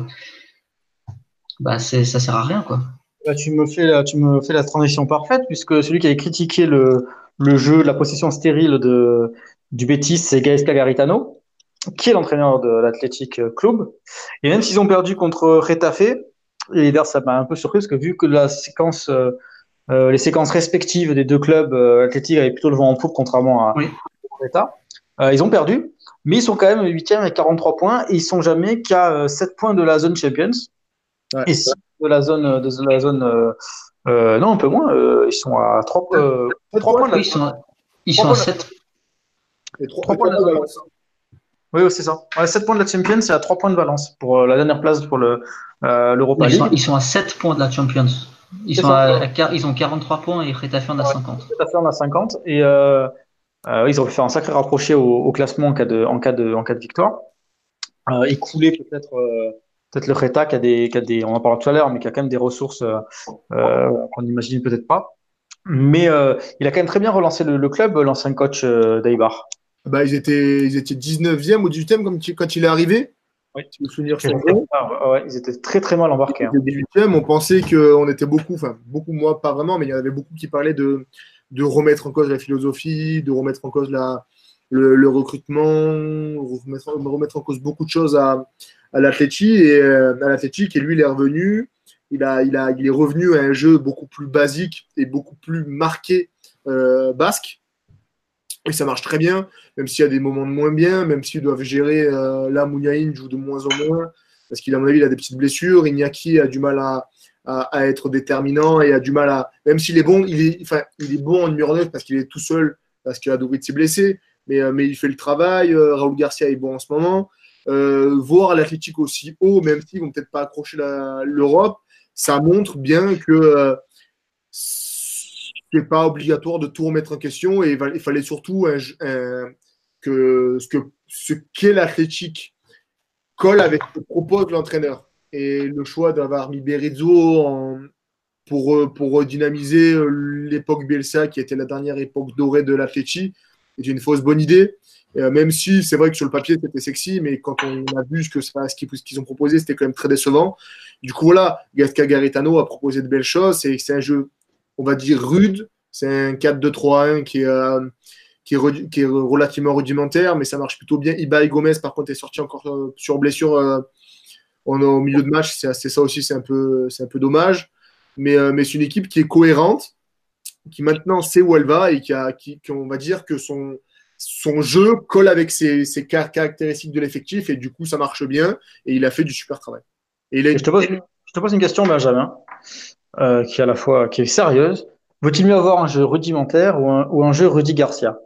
bah c'est, ça sert à rien, quoi. Là, tu me fais la, tu me fais la transition parfaite, puisque celui qui avait critiqué le, le jeu, la possession stérile de, du Betis, c'est Gaisca Garitano, qui est l'entraîneur de l'Athletic Club. Et même s'ils ont perdu contre Retafe, et d'ailleurs ça m'a un peu surpris, parce que vu que la séquence, euh, euh, les séquences respectives des deux clubs, euh, l'Athletic avait plutôt le vent en poupe, contrairement à Oui. Reta, euh, ils ont perdu, mais ils sont quand même huitième avec quarante-trois points, et ils sont jamais qu'à euh, sept points de la zone Champions, Ouais. et six de la zone, de la zone euh, Euh, non, un peu moins. Euh, ils sont à trois euh, points de la, Oui, ils sont, à- ils trois sont à points de la- sept. Et trois, trois et points trois de la points de zone. Valence. Oui, oui, c'est ça. Ouais, sept points de la Champions, c'est à trois points de Valence pour euh, la dernière place pour le euh, l'Europa Ils sont, League. ils sont à sept points de la Champions. Ils, C'est sont ça. à, à- ils ont quarante-trois points et Retafe en a Ouais, cinquante. tout à fait, on a cinquante. Et euh, euh, ils ont fait un sacré rapproché au, au classement en cas de, en cas de, en cas de victoire. Euh, écouler peut-être euh, peut-être le Reta qui a des, qui a des, on en parlera tout à l'heure, mais qui a quand même des ressources euh, euh, qu'on n'imagine peut-être pas. Mais euh, il a quand même très bien relancé le, le club, l'ancien coach euh, d'Eibar. Bah, ils étaient, ils étaient dix-neuvième ou dix-huitième comme tu- quand il est arrivé. Oui. Si mes souvenirs Ils sont étaient, bons. ah, ouais, ils étaient très très mal Ils embarqués. Hein. étaient dix-huitième. On pensait qu'on était beaucoup, enfin, beaucoup, moi, pas vraiment, mais il y en avait beaucoup qui parlaient de, de remettre en cause la philosophie, de remettre en cause la, le, le recrutement, remettre, remettre en cause beaucoup de choses à, à l'Atleti. Et, euh, à l'Atleti, et lui, il est revenu. Il, a, il, a, il est revenu à un jeu beaucoup plus basique et beaucoup plus marqué euh, basque. Et ça marche très bien, même s'il y a des moments de moins bien, même s'ils doivent gérer. Euh, là, Mouniaïn joue de moins en moins, parce qu'il, à mon avis, il a des petites blessures. Iñaki a du mal à, à, à être déterminant et a du mal à. Même s'il est bon, il est, enfin, il est bon en numéro neuf parce qu'il est tout seul, parce qu'il a Dougrit s'est blessé, mais, euh, mais il fait le travail. Euh, Raoul Garcia est bon en ce moment. Euh, voir l'Athletic aussi haut, même s'ils vont peut-être pas accrocher la, l'Europe, ça montre bien que. Euh, c'est pas obligatoire de tout remettre en question et il fallait surtout un, un, que ce que ce qu'est l'Athletic colle avec ce que propose l'entraîneur. Et le choix d'avoir mis Berizzo en, pour, pour dynamiser l'époque Bielsa, qui était la dernière époque dorée de l'Atleti, est une fausse bonne idée. Euh, même si c'est vrai que sur le papier, c'était sexy, mais quand on a vu ce, que, ce qu'ils, ce qu'ils ont proposé, c'était quand même très décevant. Du coup, voilà, Gatka Garitano a proposé de belles choses. C'est, c'est un jeu, on va dire, rude. C'est un quatre deux trois un qui est, euh, qui, est, qui est relativement rudimentaire, mais ça marche plutôt bien. Ibai Gomez, par contre, est sorti encore euh, sur blessure euh, on, au milieu de match. C'est, c'est ça aussi, c'est un peu, c'est un peu dommage. Mais, euh, mais c'est une équipe qui est cohérente, qui maintenant sait où elle va et qui, a, qui, qui on va dire que son son jeu colle avec ses, ses caractéristiques de l'effectif et du coup ça marche bien et il a fait du super travail. Et il a... et je, te pose une, je te pose une question, Benjamin, euh, qui est à la fois qui est sérieuse. Vaut-il mieux avoir un jeu rudimentaire ou un, ou un jeu Rudy Garcia?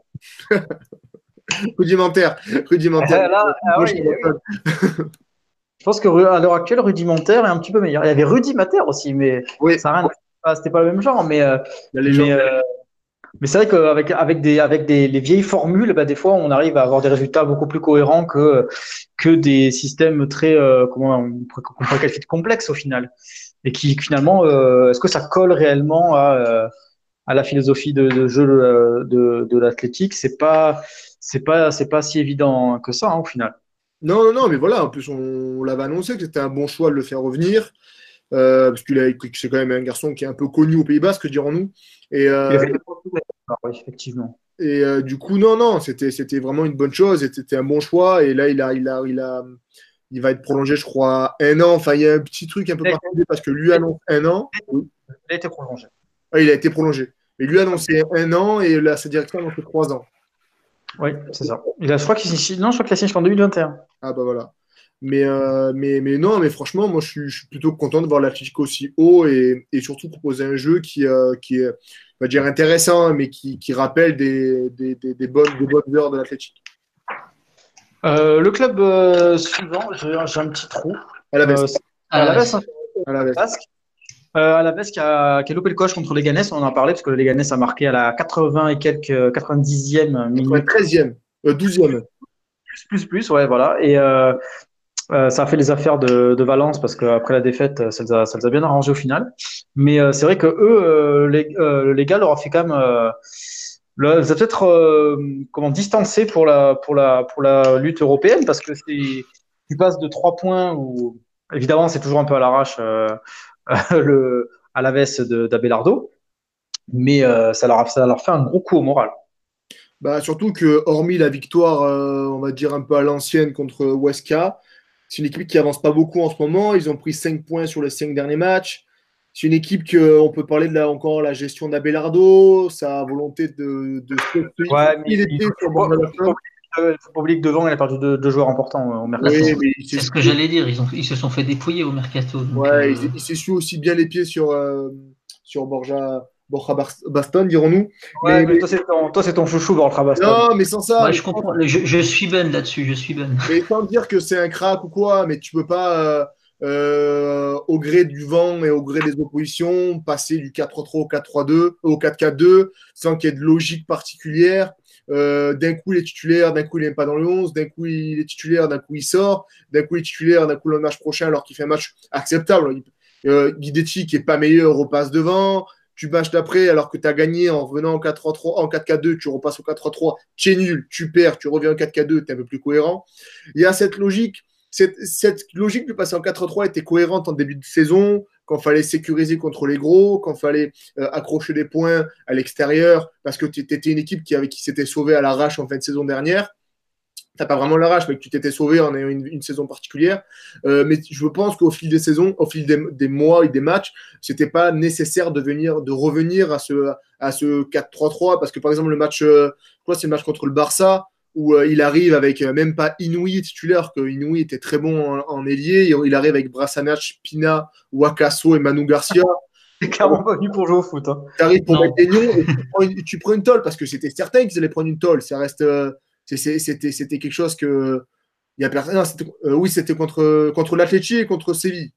Rudimentaire, rudimentaire. Là, ah oui, oui. Je pense que à l'heure actuelle, rudimentaire est un petit peu meilleur. Il y avait rudimateur aussi, mais oui. ça rien, c'était pas le même genre. Mais, euh, mais, euh, mais c'est vrai qu'avec avec des, avec des les vieilles formules, bah, des fois, on arrive à avoir des résultats beaucoup plus cohérents que, que des systèmes très, euh, comment on pourrait, on pourrait qualifier de complexes au final. Et qui finalement, euh, est-ce que ça colle réellement à, euh, à la philosophie de, de jeu de, de, de l'athlétique? C'est pas, c'est pas, c'est pas si évident que ça, hein, au final. Non, non, non, mais voilà, en plus, on, on l'avait annoncé que c'était un bon choix de le faire revenir. Euh, parce qu'il a, c'est quand même un garçon qui est un peu connu au Pays Basque, dirons-nous. Et, euh, oui, effectivement. Et euh, du coup, non, non, c'était, c'était vraiment une bonne chose. C'était un bon choix. Et là, il a, il a, il a, il va être prolongé, je crois, un an. Enfin, il y a un petit truc un peu particulier parce que lui annonce un an. Il a été prolongé. Ah, il a été prolongé. Mais lui a annoncé un an et là, sa direction a annoncé trois ans. Oui, c'est ça. Il a, je crois qu'il non, je crois qu'il a signé jusqu'en deux mille vingt et un. Ah bah voilà. Mais, euh, mais, mais non, mais franchement, moi je suis, je suis plutôt content de voir l'Atlético aussi haut et, et surtout proposer un jeu qui, euh, qui est, on va dire, intéressant, mais qui, qui rappelle des, des, des, des, bonnes, des bonnes heures de l'Atlético. Euh, le club euh, suivant, j'ai, j'ai un petit trou. À la veste. Euh, à la veste. À la veste. Euh, à la veste qui a, qui a loupé le coche contre les Leganés, on en a parlé parce que le Leganés a marqué à la quatre-vingts et quelques, quatre-vingt-dixième minute. treizième, euh, douzième. Plus, plus, plus, ouais, voilà. Et euh, euh, ça a fait les affaires de, de Valence parce qu'après la défaite, ça les, a, ça les a bien arrangés au final. Mais euh, c'est vrai que eux, euh, les, euh, les gars leur a fait quand même. Euh, le, ça peut-être euh, comment distancé pour la, pour, la, pour la lutte européenne parce que c'est, tu passes de trois points où évidemment c'est toujours un peu à l'arrache. Euh, le, à la veste d'Abelardo, mais euh, ça, leur, ça leur fait un gros coup au moral. Bah, surtout que, hormis la victoire, euh, on va dire un peu à l'ancienne contre Huesca, c'est une équipe qui avance pas beaucoup en ce moment. Ils ont pris cinq points sur les cinq derniers matchs. C'est une équipe qu'on peut parler de la, encore la gestion d'Abelardo, sa volonté de. de ouais, mais il ne faut, faut, faut pas oublier que devant, il a perdu deux, deux joueurs importants au mercato. Oui, c'est ce que j'allais dire. Ils, ont, ils se sont fait dépouiller au mercato. Donc, ouais, euh... il, il s'essuie aussi bien les pieds sur, euh, sur Borja. Borja Baston, dirons-nous. Ouais, mais, mais toi, c'est ton, toi, c'est ton chouchou, Borja Baston. Non, mais sans ça. Ouais, je comprends. Je, je suis Ben là-dessus, je suis Ben. Mais sans dire que c'est un crack ou quoi, mais tu peux pas, euh, euh, au gré du vent et au gré des oppositions, passer du quatre trois trois au quatre trois deux, au quatre quatre deux, sans qu'il y ait de logique particulière. Euh, d'un coup, il est titulaire, d'un coup, il n'est pas dans le onze, d'un coup, il est titulaire, d'un coup, il sort, d'un coup, il est titulaire, d'un coup, le match prochain, alors qu'il fait un match acceptable. Euh, Guidetti qui n'est pas meilleur repasse devant. Tu match d'après, alors que tu as gagné en revenant en quatre trois trois, en quatre quatre deux, tu repasses au quatre trois trois, tu es nul, tu perds, tu reviens en quatre quatre deux, tu es un peu plus cohérent. Il y a cette logique, cette, cette logique de passer en quatre trois était cohérente en début de saison, quand il fallait sécuriser contre les gros, quand il fallait euh, accrocher des points à l'extérieur, parce que tu étais une équipe qui, avait, qui s'était sauvée à l'arrache en fin de saison dernière. T'as pas vraiment l'arrache, mais que tu t'étais sauvé en ayant une, une saison particulière. Euh, mais je pense qu'au fil des saisons, au fil des, des mois et des matchs, c'était pas nécessaire de venir, de revenir à ce, à ce quatre trois trois, parce que par exemple le match, euh, je crois que c'est le match contre le Barça où euh, il arrive avec euh, même pas Inouï titulaire, que Inouï était très bon en, en ailier. Il, il arrive avec Brassanac, Pina, Wakaso et Manu Garcia. C'est clairement pas venu pour jouer au foot. Hein. Tu arrives pour non. mettre des lions et tu prends, une, tu prends une tôle, parce que c'était certain qu'ils allaient prendre une tôle. Ça reste. Euh, C'était, c'était quelque chose que. Il y a personne. Non, c'était, euh, oui, c'était contre, contre l'Atleti et contre Séville.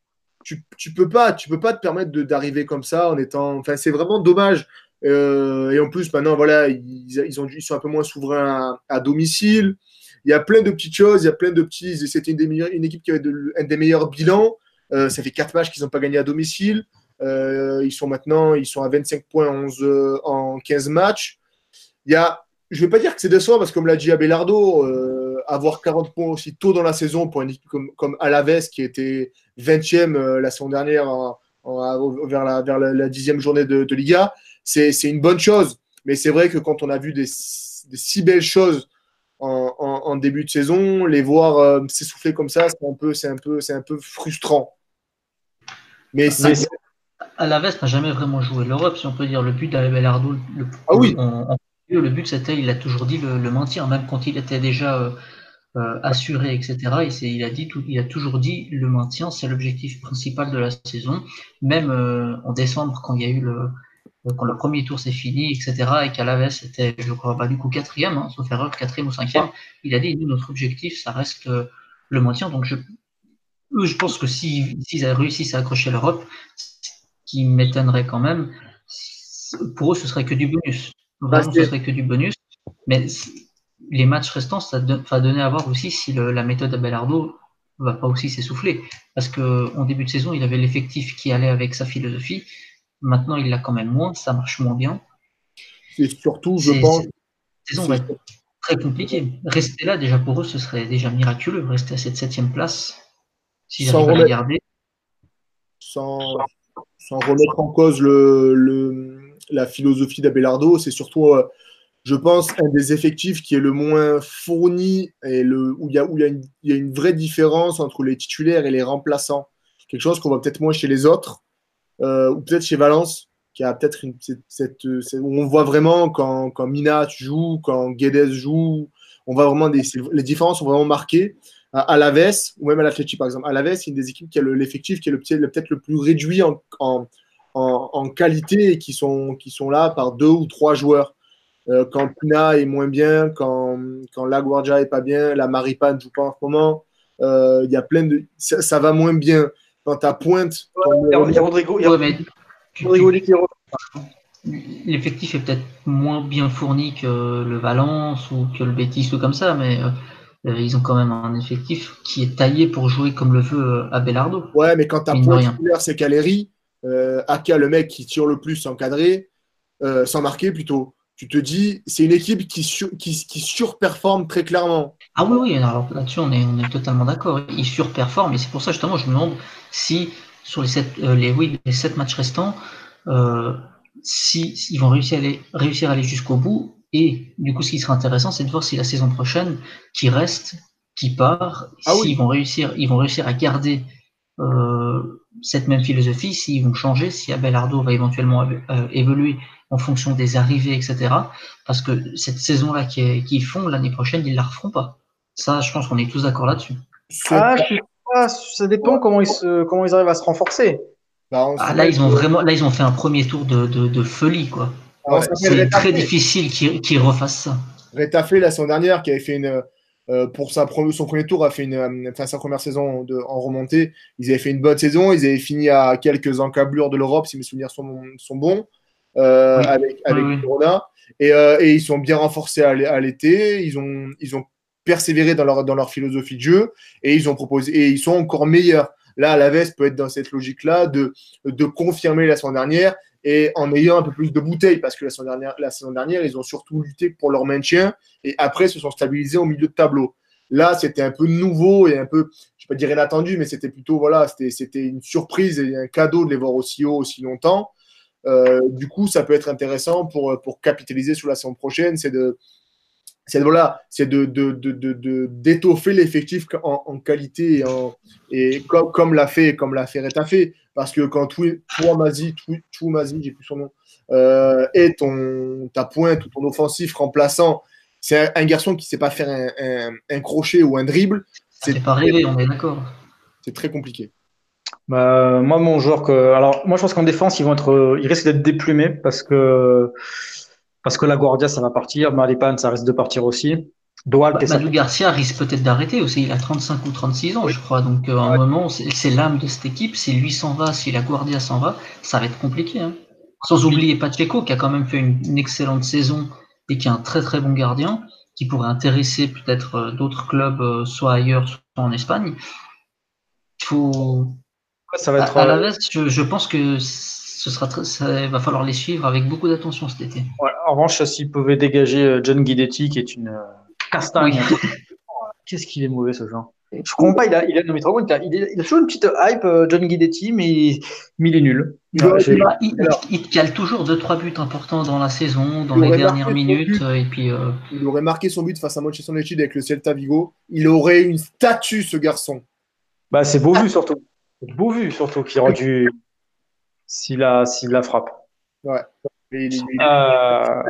Tu, tu peux pas, tu peux pas te permettre de, d'arriver comme ça en étant. Enfin, c'est vraiment dommage. Euh, et en plus, maintenant, voilà, ils, ils, ont, ils sont un peu moins souverains à, à domicile. Il y a plein de petites choses, il y a plein de petits. C'était une, des meilleures, une équipe qui avait de, un des meilleurs bilans. Euh, ça fait quatre matchs qu'ils n'ont pas gagné à domicile. Euh, ils sont maintenant ils sont à vingt-cinq points onze, euh, en quinze matchs. Il y a, je ne vais pas dire que c'est décevant parce que comme l'a dit Abelardo, euh, avoir quarante points aussi tôt dans la saison pour une équipe comme, comme Alaves qui était vingtième euh, la saison dernière en, en, vers, la, vers la, la dixième journée de, de Liga, c'est, c'est une bonne chose. Mais c'est vrai que quand on a vu des, des si belles choses en, en, en début de saison, les voir euh, s'essouffler comme ça, c'est un peu, c'est un peu, c'est un peu frustrant. Mais, Mais c'est... Alaves n'a jamais vraiment joué l'Europe, si on peut dire. Le but d'Abelardo, le, Ah oui. en, en, le but c'était, il a toujours dit le, le maintien, même quand il était déjà euh, euh, assuré, et cetera. Il, il, a dit tout, il a toujours dit le maintien, c'est l'objectif principal de la saison. Même euh, en décembre, quand il y a eu le, quand le premier tour s'est fini, et cetera, et qu'Alaves était, je crois, bah, du coup quatrième, hein, sauf erreur, quatrième ou cinquième, il a dit nous, notre objectif, ça reste euh, le maintien. Donc je, eux, je pense que s'ils si, si réussissent à accrocher l'Europe, qui m'étonnerait quand même, pour eux, ce serait que du bonus. Vraiment, ce serait que du bonus. Mais les matchs restants, ça va donner à voir aussi si le, la méthode Abelardo va pas aussi s'essouffler. Parce qu'en début de saison, il avait l'effectif qui allait avec sa philosophie. Maintenant, il l'a quand même moins, ça marche moins bien. C'est surtout, je pense. Cette saison va être très compliquée. Rester là, déjà pour eux, ce serait déjà miraculeux. Rester à cette septième place, s'ils arrivent à la garder. Sans, sans remettre en cause le, le, la philosophie d'Abelardo, c'est surtout, euh, je pense, un des effectifs qui est le moins fourni et le, où il y a, où il y a, une, il y a une vraie différence entre les titulaires et les remplaçants. Quelque chose qu'on voit peut-être moins chez les autres, euh, ou peut-être chez Valence, qui a peut-être une, cette, cette, cette, où on voit vraiment quand, quand Mina joue, quand Guedes joue, on voit vraiment des, les différences sont vraiment marquées. À Alaves, ou même à l'Atleti par exemple. Alaves, c'est une des équipes qui a le, l'effectif qui est le, peut-être le plus réduit en, en, en, en qualité et qui sont, qui sont là par deux ou trois joueurs. Euh, quand Pina est moins bien, quand, quand La Guardia est pas bien, la Maripa ne joue pas en ce moment, il euh, y a plein de. Ça, ça va moins bien. Quand ta pointe. Il y a Rodrigo. L'effectif est peut-être moins bien fourni que le Valence ou que le Betis ou comme ça, mais euh, ils ont quand même un effectif qui est taillé pour jouer comme le veut Abelardo. Ouais, mais quand ta pointe titulaire, c'est Caleri, euh, Aka, le mec qui tire le plus encadré, euh, sans marquer plutôt. Tu te dis, c'est une équipe qui, sur, qui, qui surperforme très clairement. Ah oui, oui, alors là-dessus, on est, on est totalement d'accord. Ils surperforment, et c'est pour ça, justement, je me demande si, sur les sept, euh, les, oui, les sept matchs restants, euh, si, si ils vont réussir à, aller, réussir à aller jusqu'au bout. Et du coup, ce qui sera intéressant, c'est de voir si la saison prochaine, qui reste, qui part, ah s'ils oui. vont réussir, ils vont réussir à garder euh, cette même philosophie, s'ils vont changer, si Abelardo va éventuellement euh, évoluer en fonction des arrivées, et cetera. Parce que cette saison-là qu'ils font, l'année prochaine, ils ne la referont pas. Ça, je pense qu'on est tous d'accord là-dessus. Ah, je sais pas, ça dépend ouais. comment, ils se, comment ils arrivent à se renforcer. Bah, ah, là, ils ont que... vraiment, là, ils ont fait un premier tour de, de, de folie, quoi. Ouais, c'est très difficile qu'ils qu'ils refassent ça. Retafe, la saison dernière, qui avait fait une, euh, pour sa, son premier tour, a fait une, enfin, sa première saison de, en remontée. Ils avaient fait une bonne saison. Ils avaient fini à quelques encablures de l'Europe, si mes souvenirs sont, sont bons, euh, oui. avec, avec oui, Corona. Oui. Et, euh, et ils sont bien renforcés à, à l'été. Ils ont, ils ont persévéré dans leur, dans leur philosophie de jeu et ils ont proposé, et ils sont encore meilleurs. Là, Alaves peut être dans cette logique-là de, de confirmer la saison dernière et en ayant un peu plus de bouteilles, parce que la saison dernière, la saison dernière ils ont surtout lutté pour leur maintien et après se sont stabilisés au milieu de tableau. Là, c'était un peu nouveau et un peu, je ne vais pas dire inattendu, mais c'était plutôt, voilà, c'était, c'était une surprise et un cadeau de les voir aussi haut aussi longtemps. Euh, du coup, ça peut être intéressant pour, pour capitaliser sur la saison prochaine, c'est de c'est voilà, c'est de, de, de, de, de, d'étoffer l'effectif en, en qualité et, en, et comme, comme l'a fait comme l'a fait Retafe. Parce que quand Touamazi, Touamazi, j'ai plus son nom, euh, est ton, ta pointe ou ton offensif remplaçant, c'est un, un garçon qui ne sait pas faire un, un, un crochet ou un dribble. C'est pas rêvé, on est d'accord. C'est très compliqué. Bah, moi, mon joueur que, alors moi, je pense qu'en défense, ils vont être, ils risquent d'être déplumés parce que. Parce que la Guardia, ça va partir. Maripan, ça risque de partir aussi. Doal, bah, Madou Garcia risque peut-être d'arrêter aussi. Il a trente-cinq ou trente-six ans, oui. je crois. Donc, euh, à un ouais. moment, c'est, c'est l'âme de cette équipe. Si lui s'en va, si la Guardia s'en va, ça va être compliqué. Hein. Sans oublier Pacheco, qui a quand même fait une, une excellente saison et qui est un très très bon gardien, qui pourrait intéresser peut-être d'autres clubs, euh, soit ailleurs, soit en Espagne. Il faut, Ça va être. À, à euh, l'inverse, je, je pense que ce sera très- ça va falloir les suivre avec beaucoup d'attention cet été. ouais, en revanche, s'ils pouvaient dégager euh, John Guidetti, qui est une euh, Oui, castagne. Qu'est-ce qu'il est mauvais ce genre. Je comprends pas, il a, il a, non, mais te rends compte, il a, il a- il a toujours une petite hype, euh, John Guidetti, mais, mais il est nul. Il Ouais, aurait, j'ai- ah, il, il- alors, il te cale toujours deux trois buts importants dans la saison, dans il les aurait dernières marqué son minutes, but, euh, et puis euh, il aurait marqué son but face à Manchester United avec le Celta Vigo. Il aurait une statue, ce garçon. bah, c'est beau vu surtout. C'est beau vu surtout qu'il aurait dû, s'il a, s'il la frappe. Ouais. Et il- il- Euh,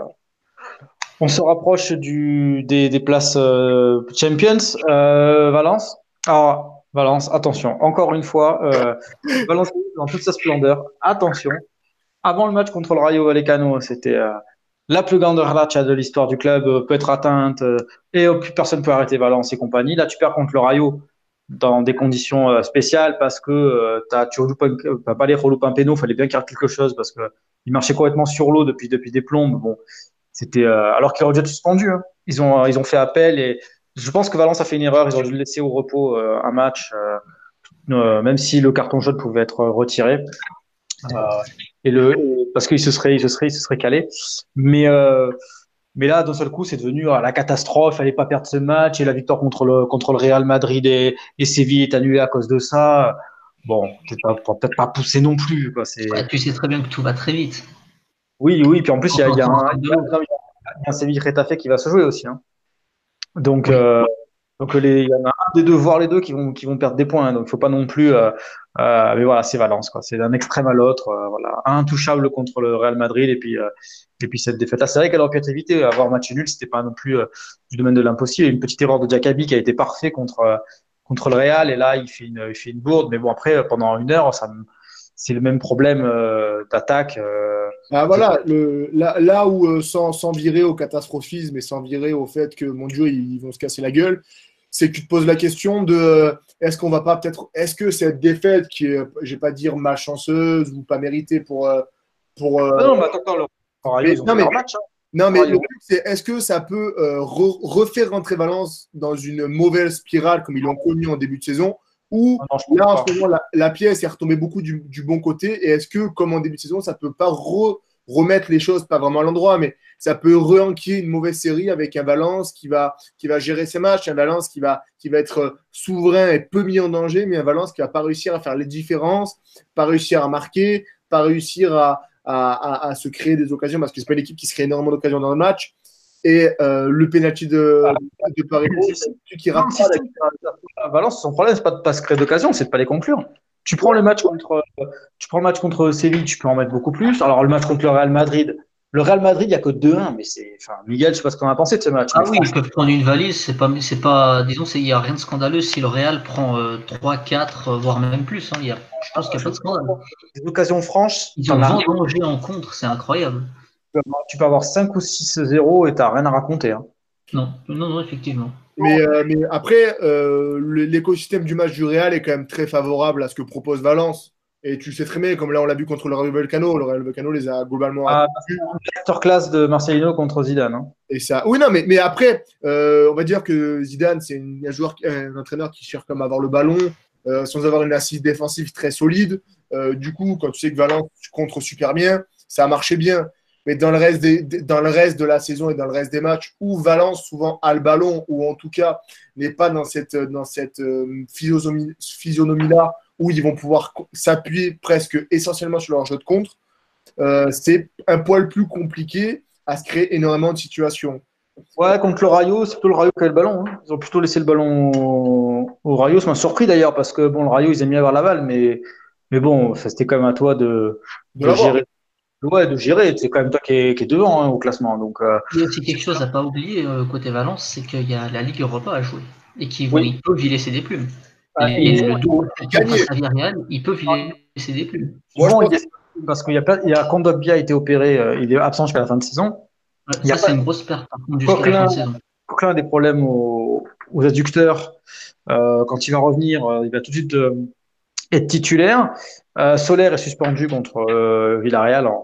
on se rapproche du, des, des places euh, Champions. Euh, Valence. Alors, Valence, attention, encore une fois, euh, Valence dans toute sa splendeur. Attention, avant le match contre le Rayo Vallecano, c'était euh, la plus grande racha de l'histoire du club, euh, peut être atteinte euh, et euh, plus personne peut arrêter Valence et compagnie. Là, tu perds contre le Rayo dans des conditions euh, spéciales parce que euh, t'as, tu reloupes un, euh, pas les reloupes un péno, fallait bien qu'il y ait quelque chose parce que il marchait complètement sur l'eau depuis depuis des plombes. Bon, c'était euh, alors qu'il aurait dû être suspendu. Hein. Ils ont ils ont fait appel et je pense que Valence a fait une erreur. Ils ont dû le laisser au repos euh, un match, euh, euh, même si le carton jaune pouvait être retiré. Euh, et le, parce qu'il se serait, il se serait, il se serait calé. Mais, euh, mais là, d'un seul coup, c'est devenu euh, la catastrophe. Il fallait pas perdre ce match et la victoire contre le, contre le Real Madrid et, et Séville est annulée à cause de ça. Bon, peut-être pas, peut-être pas pousser non plus, quoi. C'est, ouais, tu sais très bien que tout va très vite. oui, oui. Puis en plus, il y Quand a, on il y a sort un, de il y a, l'eau. non, il y a un Séville-Rétafé qui va se jouer aussi, hein. Donc, Oui. euh, donc les, il y en a un des deux, voire les deux, qui vont, qui vont perdre des points. Hein. Donc, il faut pas non plus. Euh, euh, mais voilà, c'est Valence, quoi. C'est d'un extrême à l'autre. Euh, voilà, intouchable contre le Real Madrid et puis euh, et puis cette défaite-là. C'est vrai qu'elle aurait pu être évitée. Avoir match nul, c'était pas non plus euh, du domaine de l'impossible. Une petite erreur de Diacabi qui a été parfait contre euh, contre le Real et là il fait une il fait une bourde. Mais bon après pendant une heure, ça me- c'est le même problème euh, d'attaque. Euh, Ah, c'est pas- voilà, le, là, là où euh, sans, sans virer au catastrophisme et sans virer au fait que, mon Dieu, ils, ils vont se casser la gueule, c'est que tu te poses la question de euh, est-ce qu'on va pas peut-être, est-ce que cette défaite qui est, je vais pas dire malchanceuse ou pas méritée pour, euh, pour Ah euh, non, mais attends, attends, le Rayo, mais, ils ont non, fait mais leur match. Hein. non, mais le Rayo. truc, c'est est-ce que ça peut euh, re- refaire rentrer Valence dans une mauvaise spirale comme ils l'ont connu en début de saison ou Ah non, je pense là, en pas. ce moment, la, la pièce est retombée beaucoup du, du bon côté et est-ce que, comme en début de saison, ça peut pas re- remettre les choses, pas vraiment à l'endroit, mais ça peut re-enquiller une mauvaise série avec un Valence qui va, qui va gérer ses matchs, un Valence qui va, qui va être euh, souverain et peu mis en danger, mais un Valence qui va pas réussir à faire les différences, pas réussir à marquer, pas réussir à, à, à, à se créer des occasions parce que c'est pas une équipe qui se crée énormément d'occasions dans le match. Et euh, le penalty de, de Paris, Si, si. c'est qui Non, rate si, pas. si. Valence, son problème, c'est pas de pas se créer d'occasion, c'est de pas les conclure. Tu prends le match contre, tu prends le match contre Séville, tu peux en mettre beaucoup plus. Alors, le match contre le Real Madrid, le Real Madrid, il y a que deux un, mais c'est, enfin, Miguel, je sais pas ce qu'on a pensé de ce match, Ah mais oui, ils franchement, peuvent prendre une valise, c'est pas, c'est pas, disons, c'est- il n'y a rien de scandaleux si le Real prend euh, trois, quatre, euh, voire même plus. Hein, il y a, je pense qu'il n'y a pas de scandale. des occasions franches, Ils ont t'en as, vendangé en contre, c'est incroyable. tu peux avoir cinq ou six zéro et t'as rien à raconter, hein. Non, non, non, effectivement. Mais, euh, mais après, euh, le- l'écosystème du match du Real est quand même très favorable à ce que propose Valence. Et tu le sais très bien, comme là on l'a vu contre le Rayo Vallecano, le Rayo Vallecano les a globalement Ah, battus. masterclass de Marcelino contre Zidane, hein. Et ça, oui, non, mais, mais après, euh, on va dire que Zidane, c'est une- un joueur, un entraîneur qui cherche comme à avoir le ballon, euh, sans avoir une assise défensive très solide. Euh, du coup, quand tu sais que Valence contre super bien, ça a marché bien. Mais dans le reste des, dans le reste de la saison et dans le reste des matchs où Valence souvent a le ballon, ou en tout cas n'est pas dans cette, dans cette euh, physionomie, physionomie-là, où ils vont pouvoir s'appuyer presque essentiellement sur leur jeu de contre, euh, c'est un poil plus compliqué à se créer énormément de situations. Ouais, contre le Rayo, c'est plutôt le Rayo qui a le ballon, hein. Ils ont plutôt laissé le ballon au, au Rayo. Ça m'a surpris d'ailleurs parce que bon, le Rayo, ils aiment bien avoir la balle, mais, mais bon, ça c'était quand même à toi de, De de l'avoir. gérer. Ouais, de gérer. C'est quand même toi qui est, qui est devant, hein, au classement. Donc, euh, Il y a aussi quelque chose à pas oublier euh, côté Valence, c'est qu'il y a la Ligue Europa à jouer et qu'ils vont, oui. ils peuvent y laisser des plumes. Ah, Et ils, le double champion Gagner. face à Villarreal, ils peuvent y laisser des plumes. ils Moi, je vont y pense laisser parce qu'il y a pas, il y a Kondogbia a été opéré, euh, il est absent jusqu'à la fin de saison. Ouais, Il y a ça, pas c'est une grosse perte par contre, jusqu'à la fin Coquelin, de saison. Coquelin a des problèmes aux, aux adducteurs. Euh, quand il va revenir, euh, il va tout de suite euh, être titulaire. Euh, Soler est suspendu contre euh, Villarreal en,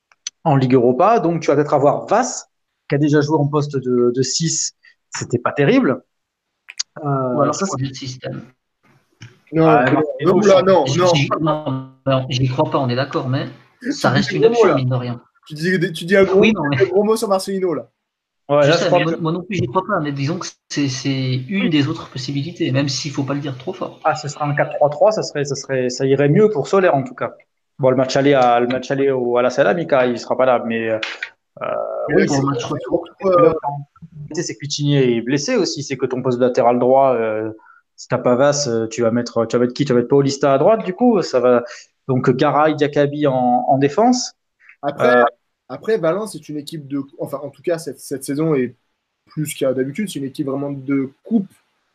en Ligue Europa. Donc, tu vas peut-être avoir Vass, qui a déjà joué en poste de, de six. C'était pas terrible. Ou Euh, alors ça, c'est- changer de système. Non, Ah, non, Marcelino, non, là, non, J'y- non. j'y- non, non, j'y crois pas, on est d'accord, mais ça Tu reste dis une gros mots, option, là. mine de rien. Tu dis, tu dis un gros, Oui, non, mais un gros mot sur Marcelino, là. Ouais, je là, je sais, mais parle moi, de... moi non plus, j'y crois pas, mais disons que c'est c'est une Oui. des autres possibilités, même s'il faut pas le dire trop fort. Ah, ce sera un quatre trois trois, ça serait, ça serait, ça irait mieux pour Solaire en tout cas. Bon, le match aller à, le match aller au, à la Salamika, il sera pas là, mais euh, Mais oui, là, Pour c'est le match retour. surtout, que là, euh, c'est que Piccini est blessé aussi, c'est que ton poste de latéral droit, euh, si t'as Pavas, euh, tu vas mettre, tu vas mettre qui? Tu vas mettre Paulista à droite, du coup, ça va. Donc Garay, Diakabi en, en défense. après, Euh, après, Valence est une équipe de. Enfin, en tout cas, cette, cette saison est plus qu'à d'habitude. C'est une équipe vraiment de coupe.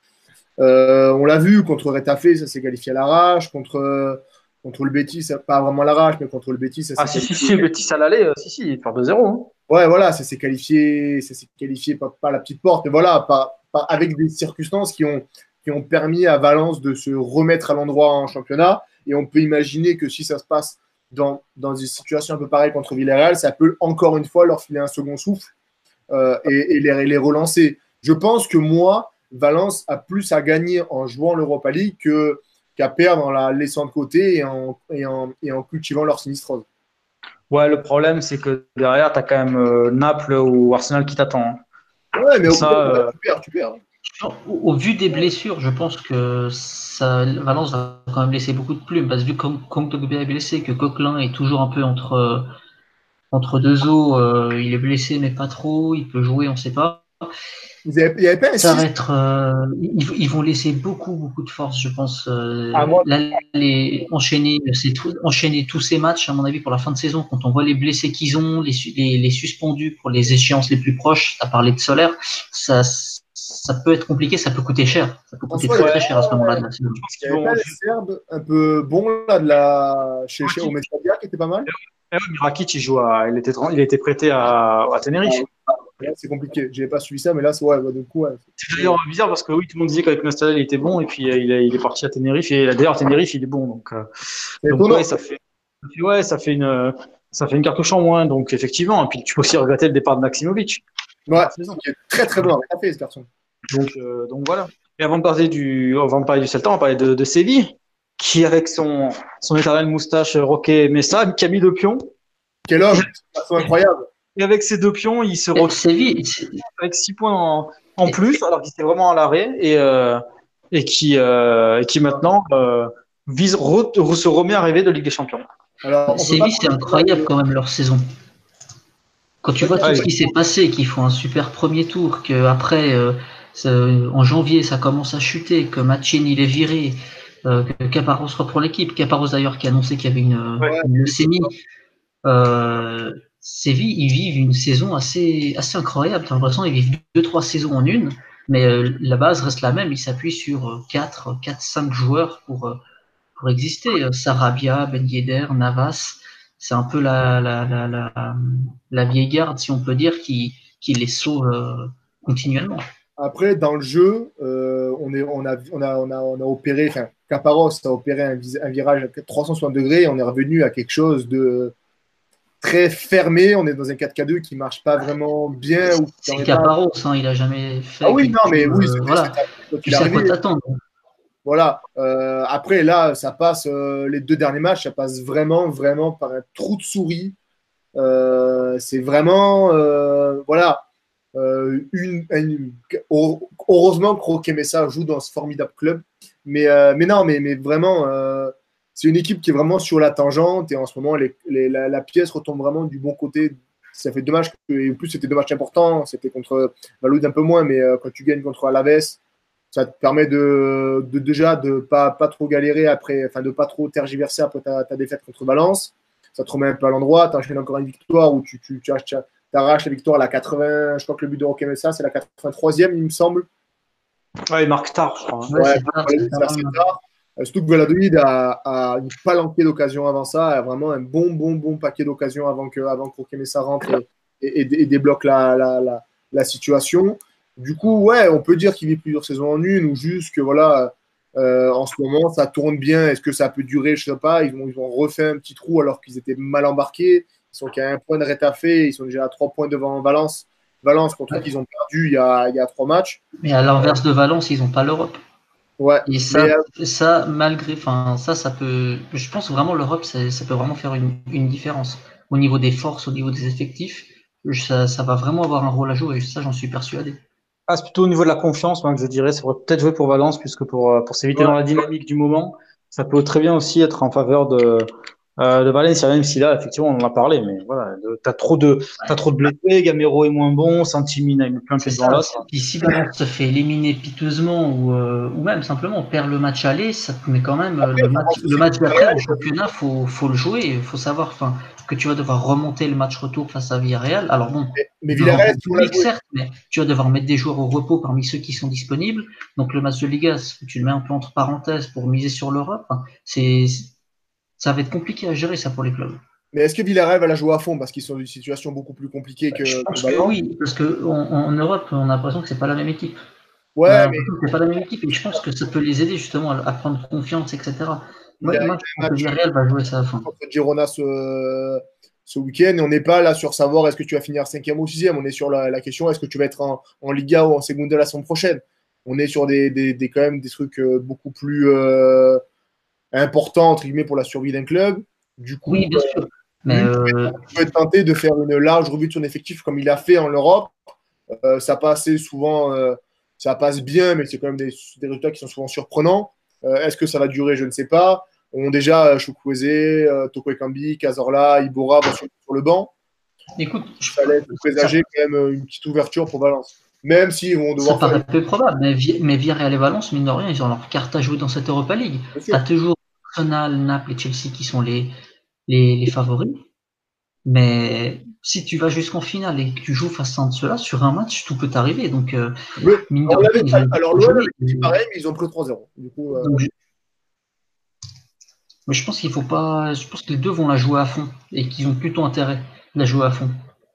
Euh, on l'a vu contre Retafe, ça s'est qualifié à l'arrache. Contre, contre le Betis, ça- pas vraiment à l'arrache, mais contre le Betis, ça ah s'est si si qualifié. si, Betis à l'aller, euh, si si, il part de zéro. Hein. Ouais, voilà, ça s'est qualifié, ça s'est qualifié pas, pas à la petite porte, mais voilà, pas, pas avec des circonstances qui ont, qui ont permis à Valence de se remettre à l'endroit en championnat. Et on peut imaginer que si ça se passe dans, dans une situation un peu pareille contre Villarreal, ça peut encore une fois leur filer un second souffle euh, et, et les, les relancer. Je pense que moi, Valence a plus à gagner en jouant l'Europa League que, qu'à perdre en la laissant de côté et en, et en, et en cultivant leur sinistrose. Ouais, le problème, c'est que derrière, tu as quand même euh, Naples ou Arsenal qui t'attend. Ouais, mais Et au ça, pire, euh, tu perds, tu perds. Au, au vu des blessures, je pense que ça, Valence va quand même laisser beaucoup de plumes, parce que vu que Kondogbia est blessé, que Coquelin est toujours un peu entre, entre deux eaux, euh, il est blessé mais pas trop, il peut jouer, on sait pas. Il n'y avait, avait, pas un Ça six. va être, euh, ils, ils, vont laisser beaucoup, beaucoup de force, je pense. Euh, à moi, là, les, enchaîner, enchaîner tous ces matchs, à mon avis, pour la fin de saison, quand on voit les blessés qu'ils ont, les, les, les suspendus pour les échéances les plus proches, à parler de Solaire, ça, ça peut être compliqué, ça peut coûter cher. Ça peut coûter François, très, il très cher à ce moment-là de la je saison. pense n'y qu'ils avait vont. pas les Serbes un peu bons là, de la... chez, chez au Mestadia qui était pas mal. Eh oui, Rakic, il joue à, il était, il a été prêté à, à Tenerife. Là, c'est compliqué. Je n'ai pas suivi ça, mais là, c'est ouais, bah, du coup, ouais. C'est d'ailleurs bizarre parce que oui, tout le monde disait qu'avec Nostal, il était bon et puis euh, il, est, il est parti à Tenerife et d'ailleurs Tenerife, il est bon. Donc, euh, C'est donc étonnant. ouais, ça fait, ouais, ça fait une, ça fait une cartouche en moins. Donc effectivement, et puis tu peux aussi regretter le départ de Maximovic. Ouais, qui est très très bon. Il a fait ce garçon. Donc, euh, donc voilà. Et avant de parler du, avant de parler du Celta, on va parler de, de Séville, qui avec son, son éternelle moustache Roque Messa, qui a mis deux pions. Quel homme, c'est incroyable. Et avec ces deux pions, il se retrouve Séville, avec six points en, en plus, alors qu'il était vraiment à l'arrêt et, euh, et, qui, euh, et qui maintenant euh, vise, re, se remet à rêver de Ligue des Champions. Alors, Séville, c'est incroyable quand même leur saison. Quand tu vois tout ce qui s'est passé, qu'ils font un super premier tour, qu'après, euh, en janvier, ça commence à chuter, que Machin il est viré, euh, que Caparros reprend l'équipe, Caparros d'ailleurs qui a annoncé qu'il y avait une, ouais. une leucémie. Euh, Séville, ils vivent une saison assez, assez incroyable. T'as l'impression qu'ils vivent deux, trois saisons en une, mais euh, la base reste la même. Ils s'appuient sur quatre, quatre, cinq joueurs pour, pour exister. Sarabia, Ben Yedder, Navas. C'est un peu la, la, la, la, la vieille garde, si on peut dire, qui, qui les sauve euh, continuellement. Après, dans le jeu, euh, on, est, on, a, on, a, on, a, on a opéré, enfin, Caparros a opéré un, un virage à trois cent soixante degrés et on est revenu à quelque chose de très fermé. On est dans un quatre K deux qui ne marche pas vraiment bien. C'est Caparros, hein, il n'a jamais fait. Ah oui, non, mais oui, euh, voilà. Tu sais à quoi t'attendre. Voilà. Euh, après, là, ça passe, euh, les deux derniers matchs, ça passe vraiment, vraiment par un trou de souris. Euh, c'est vraiment, euh, voilà. Euh, une, une, heureusement que Roque Messa joue dans ce formidable club. Mais, euh, mais non, mais, mais vraiment, euh, c'est une équipe qui est vraiment sur la tangente. Et en ce moment, les, les, la, la pièce retombe vraiment du bon côté. Ça fait deux matchs, que, et en plus, c'était deux matchs importants. C'était contre Valou un peu moins, mais euh, quand tu gagnes contre Alaves, ça te permet de, de déjà de pas, pas trop galérer après, enfin de pas trop tergiverser après ta, ta défaite contre Valence. Ça te remet un peu à l'endroit. Tu enchaînes encore une victoire où tu, tu, tu, tu arraches la victoire à la quatre-vingts. Je crois que le but de Roque Messa, c'est la quatre-vingt-troisième, il me semble. Ouais, il marque tard, je crois. Ouais, ouais, c'est tard, c'est tard, c'est tard. Surtout que Valladolid a, a une palanquée d'occasions avant ça, a vraiment un bon, bon, bon paquet d'occasions avant que, avant que Roque Messa rentre et, et, et, et débloque la, la, la, la situation. Du coup, ouais, on peut dire qu'il vit plusieurs saisons en une ou juste que voilà, euh, en ce moment, ça tourne bien. Est-ce que ça peut durer? Je ne sais pas. Ils ont, ils ont refait un petit trou alors qu'ils étaient mal embarqués. Ils sont qu'à un point de Retafe. Ils sont déjà à trois points devant Valence. Valence, contre qui ils ont perdu il y a, il y a trois matchs. Mais à l'inverse de Valence, ils n'ont pas l'Europe. Ouais. Et ça, Mais, euh, ça malgré, enfin, ça, ça peut, je pense vraiment l'Europe, ça, ça peut vraiment faire une, une différence au niveau des forces, au niveau des effectifs. Ça, ça va vraiment avoir un rôle à jouer. Et ça, j'en suis persuadé. Ah, c'est plutôt au niveau de la confiance, moi, que je dirais. Ça pourrait peut-être jouer pour Valence, puisque pour, euh, pour s'éviter ouais. dans la dynamique du moment, ça peut très bien aussi être en faveur de, euh, de Valencia, même si là, effectivement, on en a parlé, mais voilà, de- t'as trop de, t'as trop de blessés, Gamero est moins bon, Santimine a mis plein C'est pied devant ça. l'autre. Puis si Valence se fait éliminer piteusement ou, euh, ou même simplement perd le match aller, ça te met quand même euh, Après, le il faut match, penser le aussi que match d'après Villarreal, en championnat, faut, faut le jouer. Il faut savoir, enfin, que tu vas devoir remonter le match retour face à Villarreal. Alors bon, mais, mais devant Villarreal, ton si on l'a public joué. certes, mais tu vas devoir mettre des joueurs au repos parmi ceux qui sont disponibles. Donc le match de Liga, tu le mets un peu entre parenthèses pour miser sur l'Europe. Enfin, c'est, ça va être compliqué à gérer ça pour les clubs. Mais est-ce que Villarreal va la jouer à fond parce qu'ils sont dans une situation beaucoup plus compliquée que, Je que pense que Valence? oui, parce que en, en Europe, on a l'impression que c'est pas la même équipe. On a Ouais, mais l'impression que c'est pas la même équipe et je pense que ça peut les aider justement à, à prendre confiance, et cetera. il Moi, a, il moi, je a un pense que match Villarreal va jouer ça à fond. contre Girona ce, ce week-end et on n'est pas là sur savoir est-ce que tu vas finir cinquième ou sixième. On est sur la, la question est-ce que tu vas être en, en Liga ou en Segunda la semaine prochaine. On est sur des, des, des quand même des trucs euh, beaucoup plus euh, importants entre guillemets pour la survie d'un club. Du coup, Oui, bien sûr. Mais lui euh, peut être tenté de faire une large revue de son effectif comme il a fait en Europe. Euh, ça passe souvent, euh, ça passe bien, mais c'est quand même des, des résultats qui sont souvent surprenants. Euh, Est-ce que ça va durer? Je ne sais pas. On a déjà euh, Chukwueze, euh, Toko Ekambi, Cazorla, Ibora vont sur, sur le banc. écoute, je- Ça laisse ça, présager quand même euh, une petite ouverture pour Valence. Même s'ils vont ça devoir faire une. paraît peu probable. Mais, Vi- mais Villarreal et Valence, mine de rien, ils ont leur carte à jouer dans cette Europa League. Bien Tu as sûr. toujours Arsenal, Naples et Chelsea qui sont les, les, les favoris. Mais si tu vas jusqu'en finale et que tu joues face à un de ceux-là, sur un match, tout peut t'arriver. Donc, euh, Oui. mine de Alors, rien, ils ont alors beaucoup l'O M joué. avait dit pareil, mais ils ont pris trois zéro. Du coup, euh, Donc, mais je pense qu'il faut pas. Je pense que les deux vont la jouer à fond et qu'ils ont plutôt intérêt de la jouer à fond.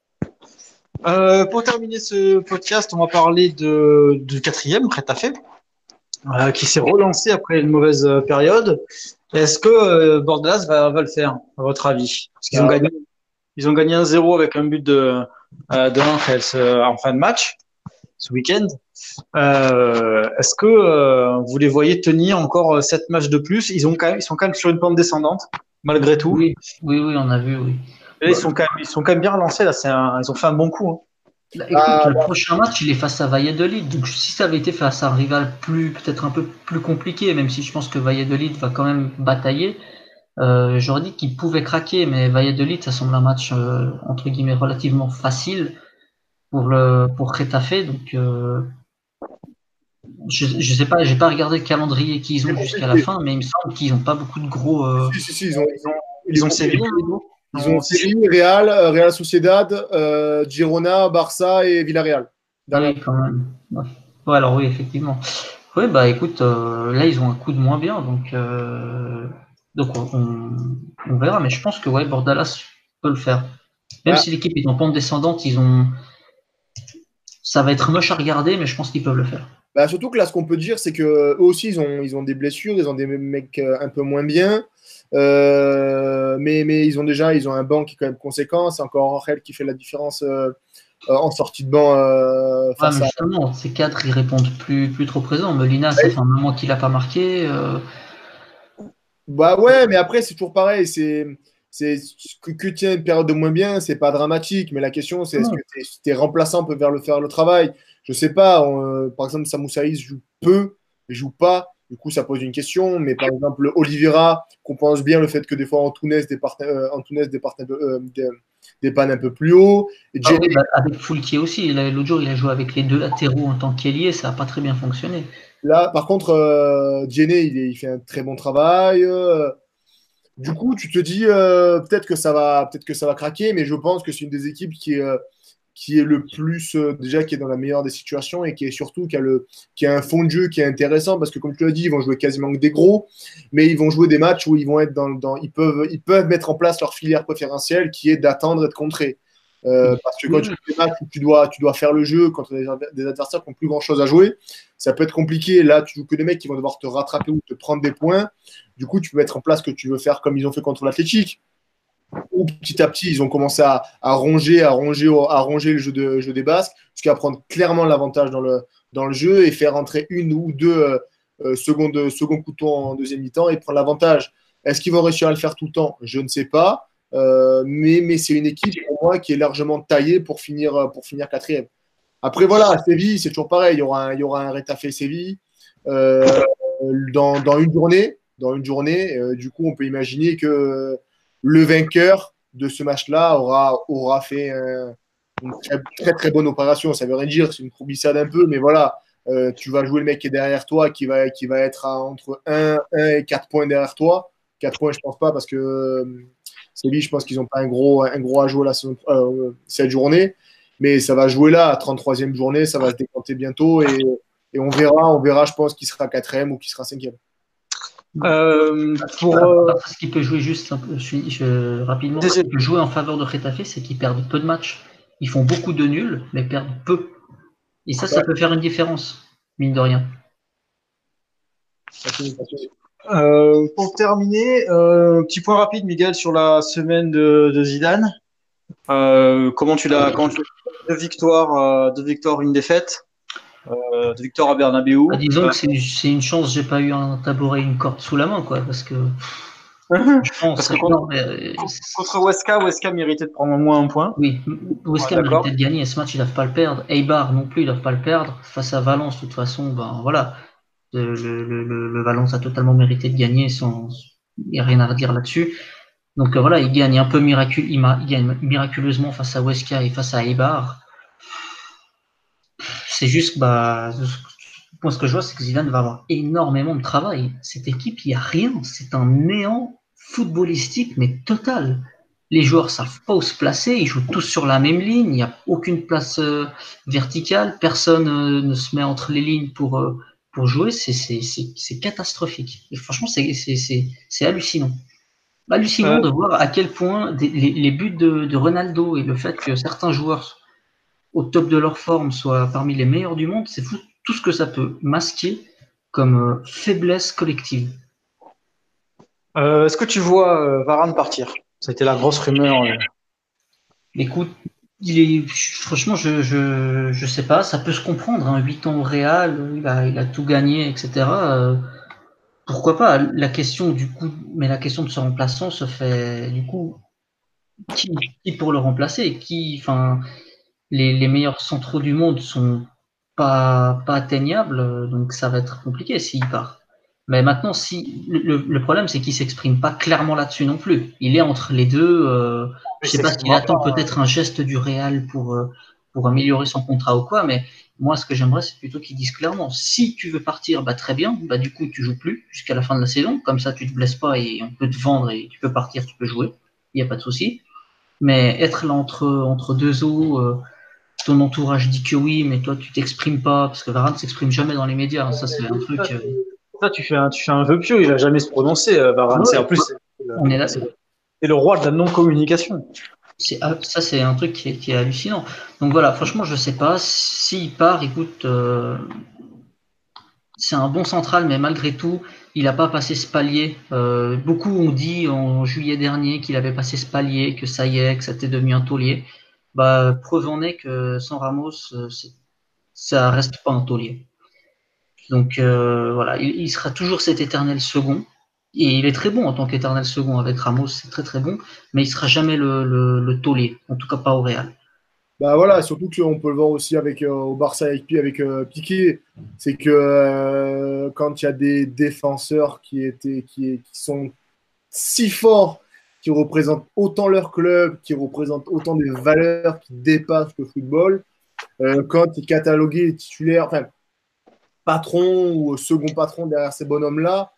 Euh, pour terminer ce podcast, on va parler de, du quatrième, Retafe, euh, qui s'est relancé après une mauvaise euh, période. Est-ce que euh, Bordeaux va, va le faire, à votre avis? Parce qu'ils ont bah, gagné, ils ont gagné un zéro avec un but de, euh, de Angels euh, en fin de match ce week-end. Euh, est-ce que euh, vous les voyez tenir encore euh, sept matchs de plus? Ils ont quand même, ils sont quand même sur une pente descendante, malgré tout. Oui, oui, oui, on a vu, oui. Et là, ils Bah, sont quand même, ils sont quand même bien relancés là. C'est un- ils ont fait un bon coup, hein. là, écoute, bah, le prochain match, il est face à Valladolid. Donc, si ça avait été face à un rival plus, peut-être un peu plus compliqué, même si je pense que Valladolid va quand même batailler, euh, j'aurais dit qu'il pouvait craquer. Mais Valladolid, ça semble un match euh, entre guillemets relativement facile pour le pour Retafe. Donc, euh, je, je sais pas, j'ai pas regardé le calendrier qu'ils c'est ont jusqu'à la compliqué. fin, mais il me semble qu'ils ont pas beaucoup de gros. Euh, Si, si, si, ils ont, ils ont, il est Ils ont compliqué. Séville, hein. Ils ont Non, si, si. Séville, Real, euh, Real Sociedad, euh, Girona, Barça et Villarreal. Ah Dernière. oui, quand même. Ouais. Ouais, alors oui, effectivement. Oui, bah écoute, euh, là ils ont un coup de moins bien, donc euh, donc on, on- on verra. Mais je pense que ouais, Bordalas peut le faire. Même Bah, si l'équipe est en pente descendante, ils ont, ça va être moche à regarder, mais je pense qu'ils peuvent le faire. bah, surtout que là, ce qu'on peut dire, c'est que eux aussi, ils ont, ils ont des blessures, ils ont des mecs euh, un peu moins bien. Euh, mais, mais ils ont déjà ils ont un banc qui est quand même conséquent. C'est encore Angel qui fait la différence euh, euh, en sortie de banc euh, Ouais, face mais à. justement, ces cadres, ils répondent plus, plus trop présents. Molina, ça fait un moment qu'il a pas marqué. euh, Bah ouais, mais après, c'est toujours pareil. C'est, c'est, que, que tu aies une période de moins bien, c'est pas dramatique. Mais la question, c'est est-ce que non. tes, tes remplaçants peuvent faire le, faire le travail? Je sais pas. on- euh, par exemple, Samou Saïs joue peu, joue pas. Du coup, ça pose une question. Mais par exemple, Oliveira compense bien le fait que des fois, Antunes dépanne euh, Antunes dépanne euh, dé- dépanne un peu plus haut. Et Ah Jenny, oui, bah, avec Foulquier aussi. Là, l'autre jour, il a joué avec les deux latéraux en tant qu'ailier, ça n'a pas très bien fonctionné. là, par contre, euh, Jenny, il, est- il fait un très bon travail. euh, Du coup, tu te dis euh, peut-être que ça va, peut-être que ça va craquer, mais je pense que c'est une des équipes qui est, euh, qui est le plus euh, déjà qui est dans la meilleure des situations et qui est surtout qui a le, qui a un fond de jeu qui est intéressant parce que comme tu l'as dit, ils vont jouer quasiment que des gros, mais ils vont jouer des matchs où ils vont être dans, dans ils peuvent, ils peuvent mettre en place leur filière préférentielle qui est d'attendre et de contrer. Euh, parce que quand Oui, tu oui. fais des matchs où tu dois, tu dois faire le jeu contre des, des adversaires qui n'ont plus grand chose à jouer, ça peut être compliqué. Là, tu joues que des mecs qui vont devoir te rattraper ou te prendre des points. Du coup, tu peux mettre en place ce que tu veux faire comme ils ont fait contre l'Athletic. Ou petit à petit, ils ont commencé à, à ronger, à ronger, à ronger le jeu, de, jeu des Basques, jusqu'à prendre clairement l'avantage dans le, dans le jeu et faire entrer une ou deux, euh, second, de, second couteau en deuxième mi-temps et prendre l'avantage. Est-ce qu'ils vont réussir à le faire tout le temps? Je ne sais pas. Euh, mais mais c'est une équipe pour moi qui est largement taillée pour finir, pour finir quatrième. Après, voilà, Séville, c'est toujours pareil. Il y aura un, il y aura un Retafe Séville euh, dans, dans une journée. Dans une journée euh, du coup, on peut imaginer que le vainqueur de ce match-là aura, aura fait un, une très, très très bonne opération. Ça veut rien dire, c'est une courbissade un peu, mais voilà. Euh, tu vas jouer le mec qui est derrière toi, qui va, qui va être à entre un, un et quatre points derrière toi. quatre points, je pense pas, parce que euh, Séville, je pense qu'ils n'ont pas un gros, un gros à jouer la saison, euh, cette journée. Mais ça va jouer là, à trente-troisième journée, ça va se décanter bientôt et, et on verra, on verra, je pense, qui sera quatrième ou qui sera cinquième. Euh, pour, euh... Ce qui peut jouer juste un peu, je, je, rapidement, ce qui peut jouer en faveur de Retafe, c'est qu'ils perdent peu de matchs. Ils font beaucoup de nuls, mais perdent peu. Et ça, ça peut faire une différence, mine de rien. Euh, pour terminer, euh, petit point rapide, Miguel, sur la semaine de, de Zidane. Euh, comment tu l'as, quand tu deux victoires, euh, deux victoires, une défaite, euh, deux victoires à Bernabeu. Ah, disons euh, que c'est, c'est une chance, j'ai pas eu un tabouret, une corde sous la main, quoi, parce que. parce que contre, mais... contre Huesca, Huesca méritait de prendre au moins un point. Oui, Huesca ouais, méritait de gagner. Ce match, ils doivent pas le perdre. Eibar non plus, ils doivent pas le perdre. Face à Valence, de toute façon, ben voilà, le, le, le, le Valence a totalement mérité de gagner, sans, il n'y a rien à redire là-dessus. Donc euh, voilà, il gagne un peu miracule, il, il gagne miraculeusement face à Huesca et face à Eibar. C'est juste, bah, moi ce que je vois, c'est que Zidane va avoir énormément de travail. Cette équipe, il n'y a rien, c'est un néant footballistique, mais total. Les joueurs savent pas où se placer, ils jouent tous sur la même ligne, il n'y a aucune place euh, verticale, personne euh, ne se met entre les lignes pour, euh, pour jouer, c'est, c'est, c'est, c'est catastrophique. Et franchement, c'est, c'est, c'est, c'est hallucinant. Hallucinant euh... de voir à quel point des, les, les buts de, de Ronaldo et le fait que certains joueurs au top de leur forme soient parmi les meilleurs du monde, c'est fou tout ce que ça peut masquer comme euh, faiblesse collective. Euh, est-ce que tu vois euh, Varane partir? Ça a été la grosse rumeur. Euh... Écoute, il est, franchement, je, je, je sais pas, ça peut se comprendre. Hein, huit ans au Real, il a, il a tout gagné, et cetera. Euh, pourquoi pas? La question du coup, mais la question de ce remplaçant se fait du coup, qui, qui pour le remplacer? Qui, enfin, les, les meilleurs centraux du monde sont pas, pas atteignables, donc ça va être compliqué s'il part. Mais maintenant, si le, le problème, c'est qu'il s'exprime pas clairement là-dessus non plus. Il est entre les deux. Euh, je sais pas s'il attend pas, peut-être un geste du Real pour euh, pour améliorer son contrat ou quoi. Mais moi, ce que j'aimerais, c'est plutôt qu'il dise clairement, si tu veux partir, bah très bien. Bah du coup, tu joues plus jusqu'à la fin de la saison. Comme ça, tu te blesses pas et on peut te vendre et tu peux partir, tu peux jouer. Il y a pas de souci. Mais être là entre entre deux eaux. Euh, ton entourage dit que oui, mais toi tu t'exprimes pas, parce que Varane ne s'exprime jamais dans les médias, hein, ça c'est un truc. Euh... Ça, tu fais un, tu fais un vœu pieux, il va jamais se prononcer, euh, Varane. Ouais, c'est, en plus, c'est, on est là. C'est, c'est le roi de la non-communication. C'est, ça, c'est un truc qui est, qui est hallucinant. Donc voilà, franchement, je sais pas. S'il part, écoute, euh, c'est un bon central, mais malgré tout, il n'a pas passé ce palier. Euh, beaucoup ont dit en juillet dernier qu'il avait passé ce palier, que ça y est, que c'était devenu un taulier. Bah, preuve en est que sans Ramos, c'est, ça reste pas un taulier. Donc euh, voilà, il, il sera toujours cet éternel second. Et il est très bon en tant qu'éternel second avec Ramos, c'est très très bon, mais il sera jamais le, le, le taulier, en tout cas pas au Real. Bah voilà, surtout qu'on peut le voir aussi avec euh, au Barça avec, avec euh, Piqué, c'est que euh, quand il y a des défenseurs qui étaient qui, qui sont si forts, qui représentent autant leur club, qui représentent autant des valeurs qui dépassent le football, euh, quand tu es catalogué titulaire, enfin patron ou second patron derrière ces bonhommes-là,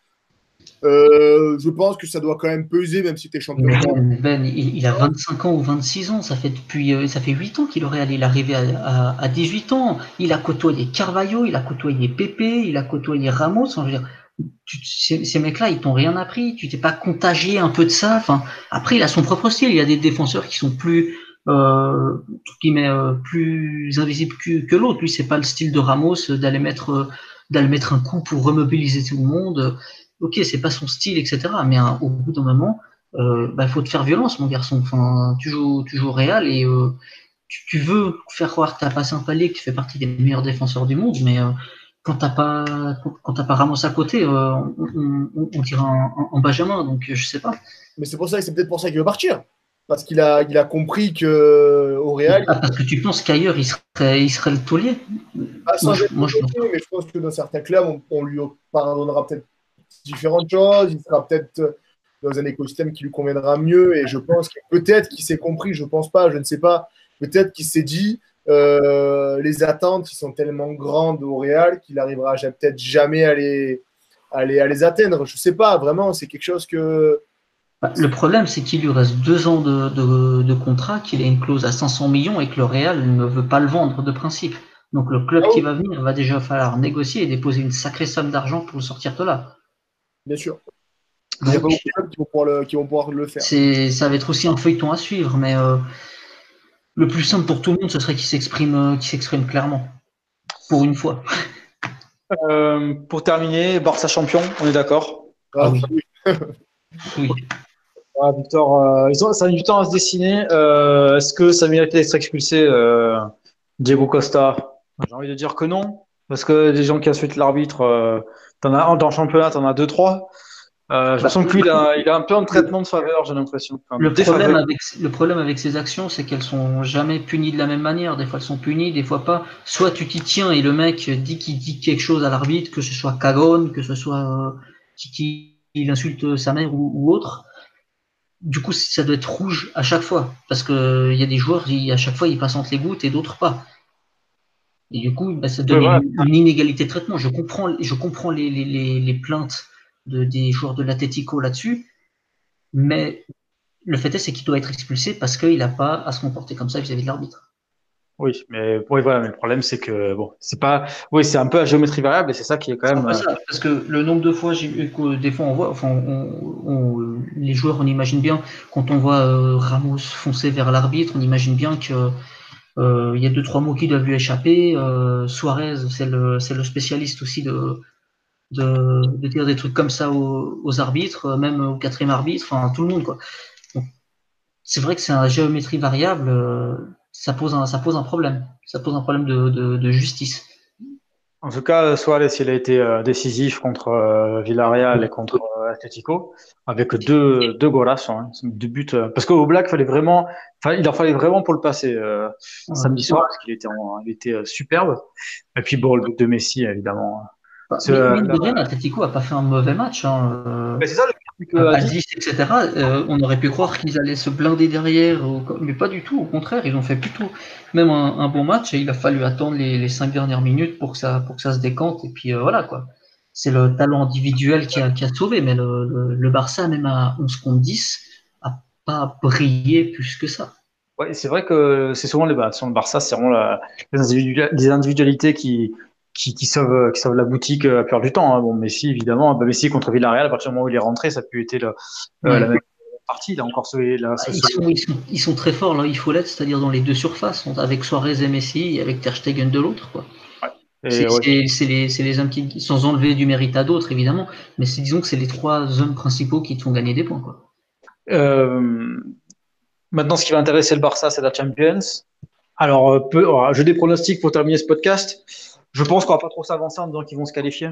euh, je pense que ça doit quand même peser, même si tu es champion. Ben, ben il, il a vingt-cinq ans ou vingt-six ans, ça fait depuis, euh, ça fait huit ans qu'il aurait allé l'arriver à, à, à dix-huit ans. Il a côtoyé Carvalho, il a côtoyé Pepe, il a côtoyé Ramos. Enfin, je veux dire, tu, ces, ces mecs-là, ils t'ont rien appris. Tu t'es pas contagié un peu de ça. Enfin, après, il a son propre style. Il y a des défenseurs qui sont plus, euh, qui met euh, plus invisibles que, que l'autre. Lui, c'est pas le style de Ramos d'aller mettre, euh, d'aller mettre un coup pour remobiliser tout le monde. Ok, c'est pas son style, et cetera. Mais hein, au bout d'un moment, euh, bah, faut te faire violence, mon garçon. Enfin, tu joues, tu joues au Real et euh, tu, tu veux faire croire que tu as passé un palier, que tu fais partie des meilleurs défenseurs du monde, mais euh, quand t'as pas, quand t'as pas Ramos à côté, euh, on, on, on dirait un, un Benjamin, donc je sais pas. Mais c'est pour ça, c'est peut-être pour ça qu'il veut partir. Parce qu'il a, il a compris que au Real, Ah, parce que tu penses qu'ailleurs, il serait, il serait le taulier? pas sans Moi, je, être moi, je pense bloqué, mais je pense que dans certains clubs, on, on lui pardonnera peut-être différentes choses. Il sera peut-être dans un écosystème qui lui conviendra mieux. Et je pense que peut-être qu'il s'est compris, je pense pas, je ne sais pas. Peut-être qu'il s'est dit euh, les attentes, ils sont tellement grandes au Real qu'il n'arrivera peut-être jamais à les, à les, à les atteindre. Je sais pas, vraiment, c'est quelque chose que. Bah, le problème, c'est qu'il lui reste deux ans de, de, de contrat, qu'il a une clause à cinq cents millions et que le Real ne veut pas le vendre de principe. Donc le club Ah qui oui, va venir va déjà falloir négocier et déposer une sacrée somme d'argent pour le sortir de là. bien sûr. Mais il n'y a pas Donc beaucoup de clubs qui vont pouvoir le, qui vont pouvoir le faire. c'est, ça va être aussi un feuilleton à suivre, mais euh, le plus simple pour tout le monde, ce serait qu'il s'exprime, euh, qu'il s'exprime clairement, pour une fois. Euh, pour terminer, Barça champion, on est d'accord. Ah Ah, oui, oui. oui. Ah, Victor, euh, ils ont, ça a mis du temps à se dessiner. Euh, est-ce que ça méritait d'être expulsé, euh, Diego Costa? J'ai envie de dire que non, parce que des gens qui insultent l'arbitre, euh, t'en as un dans le championnat, t'en as deux, trois. Euh, je me Bah, sens que lui, il a, il a un peu un traitement de faveur, j'ai l'impression. Enfin, de Le problème défaveur. avec, le problème avec ces actions, c'est qu'elles sont jamais punies de la même manière. Des fois, elles sont punies, des fois pas. Soit tu t'y tiens et le mec dit qu'il dit quelque chose à l'arbitre, que ce soit cagone, que ce soit euh, qu'il qu'il insulte sa mère ou, ou autre. Du coup, ça doit être rouge à chaque fois. Parce que il y a des joueurs, ils- à chaque fois, ils passent entre les gouttes et d'autres pas. Et du coup, bah, ça Oui, donne voilà. une, une inégalité de traitement. Je comprends, je comprends les, les, les, les plaintes de, des joueurs de l'Atlético là-dessus, mais le fait est, c'est qu'il doit être expulsé parce qu'il n'a pas à se comporter comme ça vis-à-vis de l'arbitre. Oui, mais oui, voilà. Mais le problème, c'est que bon, c'est pas. Oui, c'est un peu à géométrie variable, et c'est ça qui est quand C'est un même. peu euh, ça, parce que le nombre de fois, j'ai vu que des fois on voit, enfin, on, on- les joueurs, on imagine bien, quand on voit euh, Ramos foncer vers l'arbitre, on imagine bien que euh, il y a deux trois mots qui doivent lui échapper. Euh, Suarez, c'est le, c'est le spécialiste aussi de, de, de dire des trucs comme ça aux, aux arbitres, euh, même au quatrième arbitre, enfin tout le monde quoi. Donc, c'est vrai que c'est un géométrie variable, euh, ça pose un, ça pose un problème, ça pose un problème de, de, de justice. En tout cas, Suarez, il a été euh, décisif contre euh, Villarreal et contre euh, Atlético, avec deux, deux goals, hein, deux buts. euh, parce qu'au Black, fallait vraiment, enfin, il en fallait vraiment pour le passer euh, Ouais. samedi soir, parce qu'il était, en- il était euh, superbe. Et puis bon, le but de Messi, évidemment. Bah, C'est, mais euh, mine là- de rien, l'Atlético a pas fait un mauvais match. Hein. Euh, Mais c'est ça le truc, c'est que à à dix, dix, et cetera. Euh, on aurait pu croire qu'ils allaient se blinder derrière, ou- mais pas du tout. Au contraire, ils ont fait plutôt même un, un bon match et il a fallu attendre les, les cinq dernières minutes pour que ça, pour que ça se décante. Et puis euh, voilà quoi. C'est le talent individuel qui a, qui a sauvé, mais le, le, le Barça, même à onze contre dix, a pas brillé plus que ça. ouais, c'est vrai que c'est souvent les bah, sur le Barça, c'est vraiment la- les, individua- les individualités qui, qui, qui sauvent, qui sauvent la boutique euh, à perdre du temps. Hein. Bon, Messi, évidemment, bah, Messi contre Villarreal, à partir du moment où il est rentré, ça a pu être le, euh, la Ouais. même partie. Il a encore sauvé la, Ah, ce- Ils ce- sont, ils, sont, ils sont très forts là, il faut l'être, c'est-à-dire dans les deux surfaces, avec Suarez et Messi, et avec Ter Stegen de l'autre. Quoi. C'est et, ouais. c'est- c'est les, c'est les hommes qui, sans enlever du mérite à d'autres, évidemment, mais c'est- disons que c'est les trois hommes principaux qui te font gagner des points. Quoi. Euh, Maintenant, ce qui va intéresser le Barça, c'est la Champions. Alors, euh, peu, alors, je des pronostics pour terminer ce podcast. Je pense qu'on va pas trop s'avancer en disant qu'ils vont se qualifier.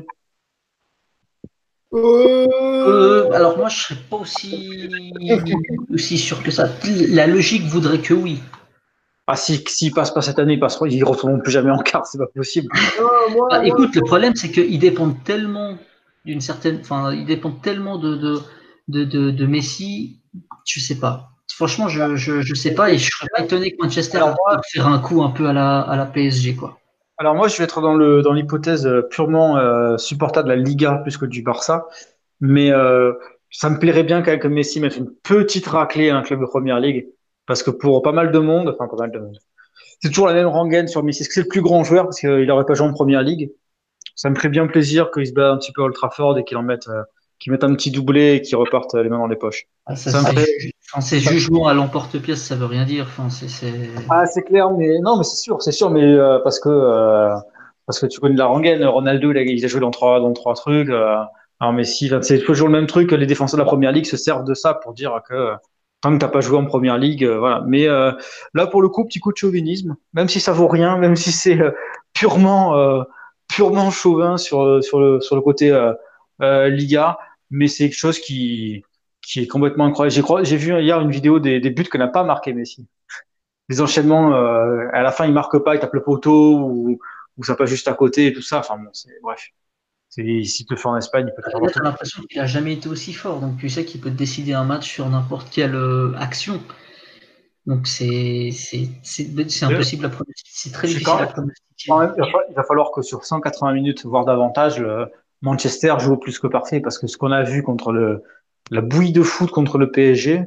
Euh, Euh, alors moi, je serais pas aussi, aussi sûr que ça. La logique voudrait que oui. Ah, si, s'ils passent pas cette année, ils passeront, ils retourneront plus jamais en quart, c'est pas possible. non, moi, Bah, moi, écoute, le problème, c'est qu'ils dépendent tellement d'une certaine, enfin, ils dépendent tellement de, de, de, de, de Messi, je sais pas. Franchement, je, je, je sais pas et je serais pas étonné que Manchester Alors arrive moi, à faire un coup un peu à la, à la P S G, quoi. alors moi, je vais être dans le dans l'hypothèse euh, purement euh, supporter de la Liga plus que du Barça, mais euh, ça me plairait bien qu'avec Messi mette une petite raclée à un club de Première Ligue, parce que pour pas mal de monde, enfin pas mal de monde, c'est toujours la même rengaine sur Messi. Est-ce que c'est le plus grand joueur parce qu'il n'aurait pas joué en Première Ligue? Ça me ferait bien plaisir qu'il se bat un petit peu à Old Trafford et qu'il en mette, euh, qu'il mette un petit doublé et qu'il reparte euh, les mains dans les poches. Ah, ça, Ça me c'est, ferait. ju- enfin, c'est jugement à l'emporte-pièce, ça veut rien dire. Enfin, c'est, c'est... Ah, c'est clair, mais non, mais c'est sûr, c'est sûr, mais euh, parce que euh, parce que tu connais la rengaine. Ronaldo, il a, il a joué dans trois dans trois trucs. Euh, alors Messi, enfin, c'est toujours le même truc. Les défenseurs de la Première Ligue se servent de ça pour dire que euh, tant que t'as pas joué en Première Ligue, euh, voilà. Mais euh, là, pour le coup, petit coup de chauvinisme, même si ça vaut rien, même si c'est euh, purement euh, purement chauvin sur, sur, le, sur le côté euh, euh, Liga, mais c'est quelque chose qui, qui est complètement incroyable. J'ai, cro- j'ai vu hier une vidéo des, des buts que n'a pas marqué Messi. Les enchaînements, euh, à la fin, il marque pas, il tape le poteau, ou, ou ça passe juste à côté et tout ça. Enfin bon, c'est, bref. C'est, s'il te le fait en Espagne, il peut te faire Là, n'importe t'as quoi. l'impression qu'il a jamais été aussi fort, donc tu sais qu'il peut te décider un match sur n'importe quelle euh, action. Donc c'est c'est c'est c'est Euh, impossible à pronostiquer. C'est très C'est difficile quand, à pronostiquer. quand même, il va fa- il va falloir que sur cent quatre-vingts minutes, voire davantage, le Manchester joue au plus que parfait, parce que ce qu'on a vu contre le, la bouillie de foot contre le P S G,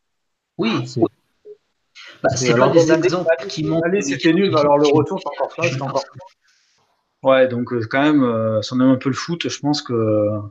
Oui, c'est, bah, c'est, c'est pas alors bon, des l'aller, exemples l'aller, qui manquent l'aller, aux c'était équipes nul, mais qui, alors le qui, retour, c'est encore, qui ça, jouent c'est le encore. Barça. Ouais, donc euh, quand même, euh, si on aime un peu le foot, je pense que,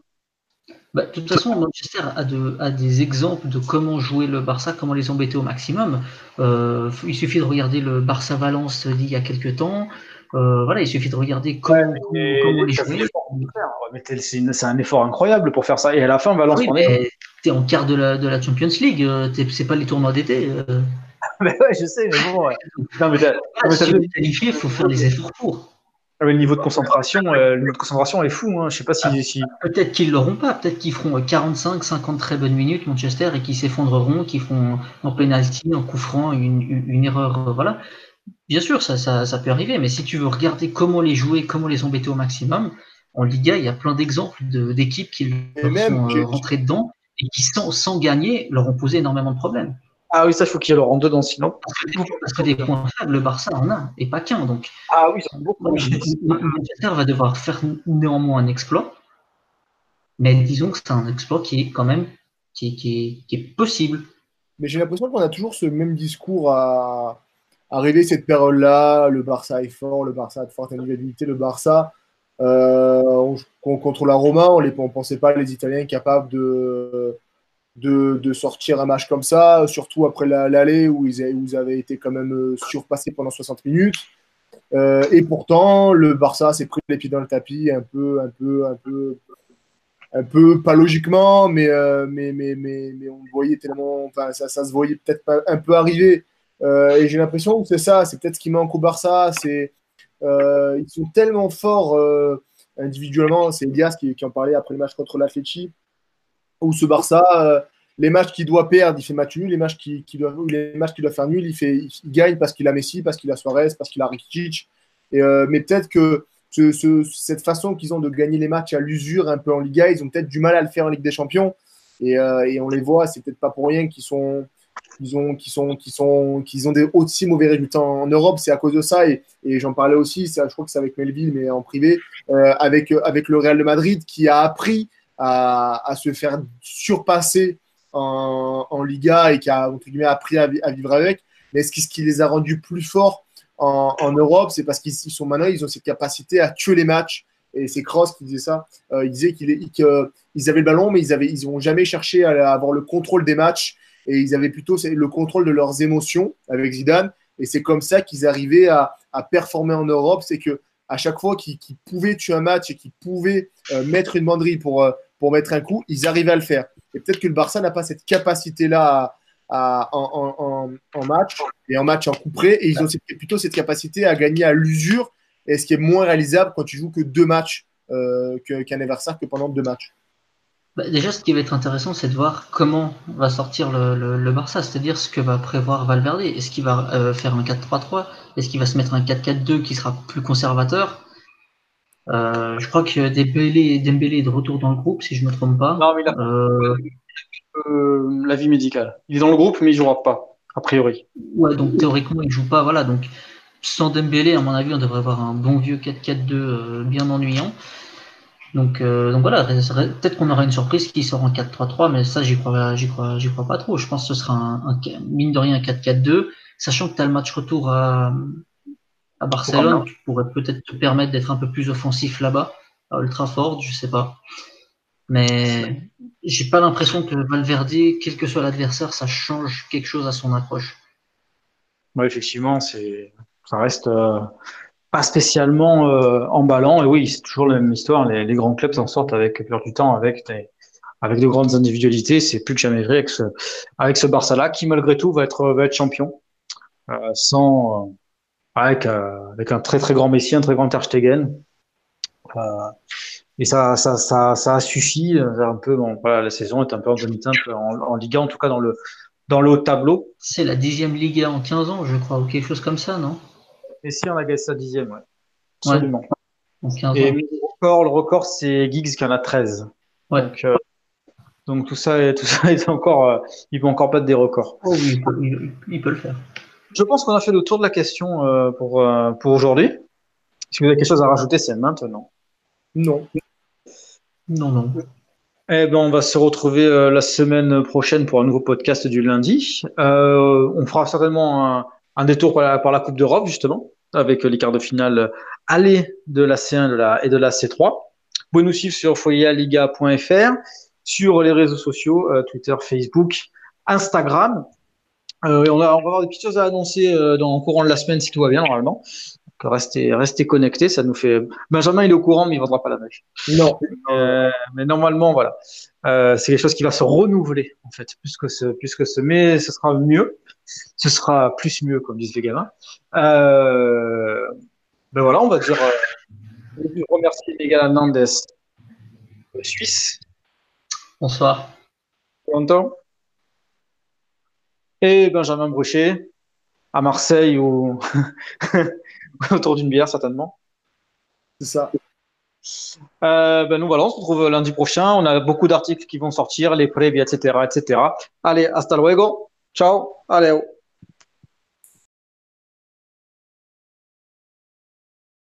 Bah, de toute façon, Manchester a, de, a des exemples de comment jouer le Barça, comment les embêter au maximum. Euh, il suffit de regarder le Barça-Valence d'il y a quelques temps. Euh, voilà, il suffit de regarder comment, comment, comment et les t'as vu jouer. l'effort qu'on peut faire. Ouais, mais t'es- c'est, une- c'est un effort incroyable pour faire ça. Et à la fin, Ah Valence oui, t'en est. mais t'es en quart de la, de la Champions League, euh, t'es- c'est pas les tournois d'été. Euh. Mais ouais, je sais, mais bon, ouais. Non, mais t'as, non, Ah, mais si t'as tu vu, veux te qualifier, il faut faire les efforts pour. ah, mais le niveau de concentration, euh, le niveau de concentration est fou, hein. Je sais pas Ah, si, si, peut-être qu'ils l'auront pas, peut-être qu'ils feront quarante-cinq, cinquante très bonnes minutes, Manchester, et qu'ils s'effondreront, qu'ils feront en penalty, en coup franc, une, une, une erreur. Euh, voilà. Bien sûr, ça, ça, ça peut arriver, mais si tu veux regarder comment les jouer, comment les embêter au maximum, en Liga, il y a plein d'exemples de, d'équipes qui Et leur même, sont euh, j'ai- rentrées dedans et qui, sans, sans gagner, leur ont posé énormément de problèmes. ah oui, ça, il faut qu'il y ait Laurent dedans, sinon. Parce que, parce que des points faibles, le Barça en a, et pas qu'un. Donc, Ah oui, j'en ai beaucoup, voilà, oui. Manchester va devoir faire néanmoins un exploit, mais disons que c'est un exploit qui est quand même qui, qui, est, qui est possible. mais j'ai l'impression qu'on a toujours ce même discours à arriver cette période-là. Le Barça est fort, le Barça a de fortes individualités, le Barça. Euh, on- on- contre la Roma, on ne pensait pas les Italiens capables de, de, de sortir un match comme ça, surtout après la- l'aller où ils, a- où ils avaient été quand même euh, surpassés pendant soixante minutes. Euh, et pourtant, le Barça s'est pris les pieds dans le tapis un peu, un peu, un peu, un peu pas logiquement, mais, euh, mais, mais, mais, mais on le voyait tellement, enfin, ça, ça se voyait peut-être pas un peu arriver. Euh, et j'ai l'impression que c'est ça, c'est peut-être ce qui manque au Barça, c'est euh, ils sont tellement forts euh, individuellement. C'est Elias qui, qui en parlait après le match contre l'Atleti, où ce Barça, euh, les matchs qu'il doit perdre, il fait match nul. Les matchs qu'il qui doit, les matchs qu'il doit faire nul, il, fait, il gagne parce qu'il a Messi, parce qu'il a Suarez, parce qu'il a Rakitic. Et, euh, mais peut-être que ce, ce, cette façon qu'ils ont de gagner les matchs à l'usure un peu en Liga, ils ont peut-être du mal à le faire en Ligue des Champions. Et, euh, et on les voit, c'est peut-être pas pour rien qu'ils sont, qu'ils ont, qu'ils sont, qu'ils sont, qu'ils ont des aussi mauvais résultats en Europe. C'est à cause de ça. Et, et j'en parlais aussi, ça, je crois que c'est avec Melville, mais en privé, euh, avec, avec le Real de Madrid qui a appris à, à se faire surpasser en, en Liga et qui a entre guillemets appris à, à vivre avec. Mais ce qui, ce qui les a rendus plus forts en, en Europe, c'est parce qu'ils ils sont maintenant, ils ont cette capacité à tuer les matchs. Et c'est Kroos qui disait ça. Euh, il disait qu'ils qu avaient le ballon, mais ils n'ont ils jamais cherché à avoir le contrôle des matchs. Et ils avaient plutôt le contrôle de leurs émotions avec Zidane. Et c'est comme ça qu'ils arrivaient à, à performer en Europe. C'est que à chaque fois qu'ils qu pouvaient tuer un match et qu'ils pouvaient euh, mettre une banderie pour, euh, pour mettre un coup, ils arrivaient à le faire. Et peut-être que le Barça n'a pas cette capacité-là à, à, en, en, en, match et en match en coup près. Et ils ont cette, plutôt cette capacité à gagner à l'usure, et ce qui est moins réalisable quand tu joues que deux matchs euh, qu'un qu adversaire que pendant deux matchs. Bah, déjà, ce qui va être intéressant, c'est de voir comment va sortir le, le, le Barça, c'est-à-dire ce que va prévoir Valverde. Est-ce qu'il va euh, faire un quatre trois trois? Est-ce qu'il va se mettre un quatre quatre deux qui sera plus conservateur? euh, Je crois que Dembélé, Dembélé est de retour dans le groupe, si je ne me trompe pas. Non, mais il a Euh, euh, l'avis médical. Il est dans le groupe, mais il jouera pas, a priori. ouais, donc théoriquement, il ne joue pas. Voilà, donc sans Dembélé, à mon avis, on devrait avoir un bon vieux quatre quatre deux euh, bien ennuyant. Donc, euh, donc voilà, peut-être qu'on aura une surprise qui sort en quatre trois trois, mais ça, j'y crois, j'y crois, j'y crois pas trop. Je pense que ce sera un, un mine de rien un quatre quatre deux, sachant que tu as le match retour à, à Barcelone, qui pourrait peut-être te permettre d'être un peu plus offensif là-bas, à Old Trafford, je sais pas. Mais j'ai pas l'impression que Valverde, quel que soit l'adversaire, ça change quelque chose à son approche. Ouais, effectivement, c'est, ça reste euh, pas spécialement euh, emballant. Et oui, c'est toujours la même histoire. Les, les grands clubs s'en sortent avec peur du temps, avec des, avec de grandes individualités. C'est plus que jamais vrai avec ce, avec ce Barça-là, qui malgré tout va être, va être champion, euh, sans, euh, avec, euh, avec un très très grand Messi, un très grand Ter Stegen. Euh, et ça, ça, ça, ça a suffi. Un peu, bon, voilà, la saison est un peu en demi-teinte en, en Liga, en tout cas dans le, dans le haut de tableau. C'est la dixième Liga en quinze ans, je crois, ou quelque chose comme ça, non? Et si on a gagné sa dixième, ouais. Ouais, Absolument. en quinze Et ans. le record, le record, c'est Giggs qui en a treize. Ouais. Donc, euh, donc tout ça, est- tout ça est encore, euh, il peut encore battre des records. Oh oui, il peut, il- il peut le faire. Je pense qu'on a fait le tour de la question euh, pour, euh, pour aujourd'hui. Si vous avez quelque chose à rajouter, c'est maintenant. Non. Non, non. Eh ben, on va se retrouver euh, la semaine prochaine pour un nouveau podcast du lundi. Euh, on fera certainement un, un détour par la, par la Coupe d'Europe, justement, avec les quarts de finale aller de la C un de la, et de la C trois. Vous pouvez nous suivre sur foyerliga point f r, sur les réseaux sociaux, euh, Twitter, Facebook, Instagram. Euh, et on, a, on va avoir des petites choses à annoncer euh, dans le courant de la semaine si tout va bien, normalement. Donc, restez, restez connectés, ça nous fait. Benjamin, il est au courant, mais il ne vendra pas la mèche. Non. Euh, mais normalement, voilà. Euh, c'est quelque chose qui va se renouveler, en fait, plus que ce, plus que ce, mais ce sera mieux. Ce sera plus mieux, comme disent les gamins. Euh, ben voilà, on va dire, euh, je remercie Miguel Hernandez, le Suisse, Bonsoir. Toronto, et Benjamin Brochet, à Marseille ou autour d'une bière, certainement. C'est ça. Euh, ben nous voilà, on se retrouve lundi prochain. On a beaucoup d'articles qui vont sortir, les previews, et cetera, et cetera. Allez, hasta luego. Ciao. Allez.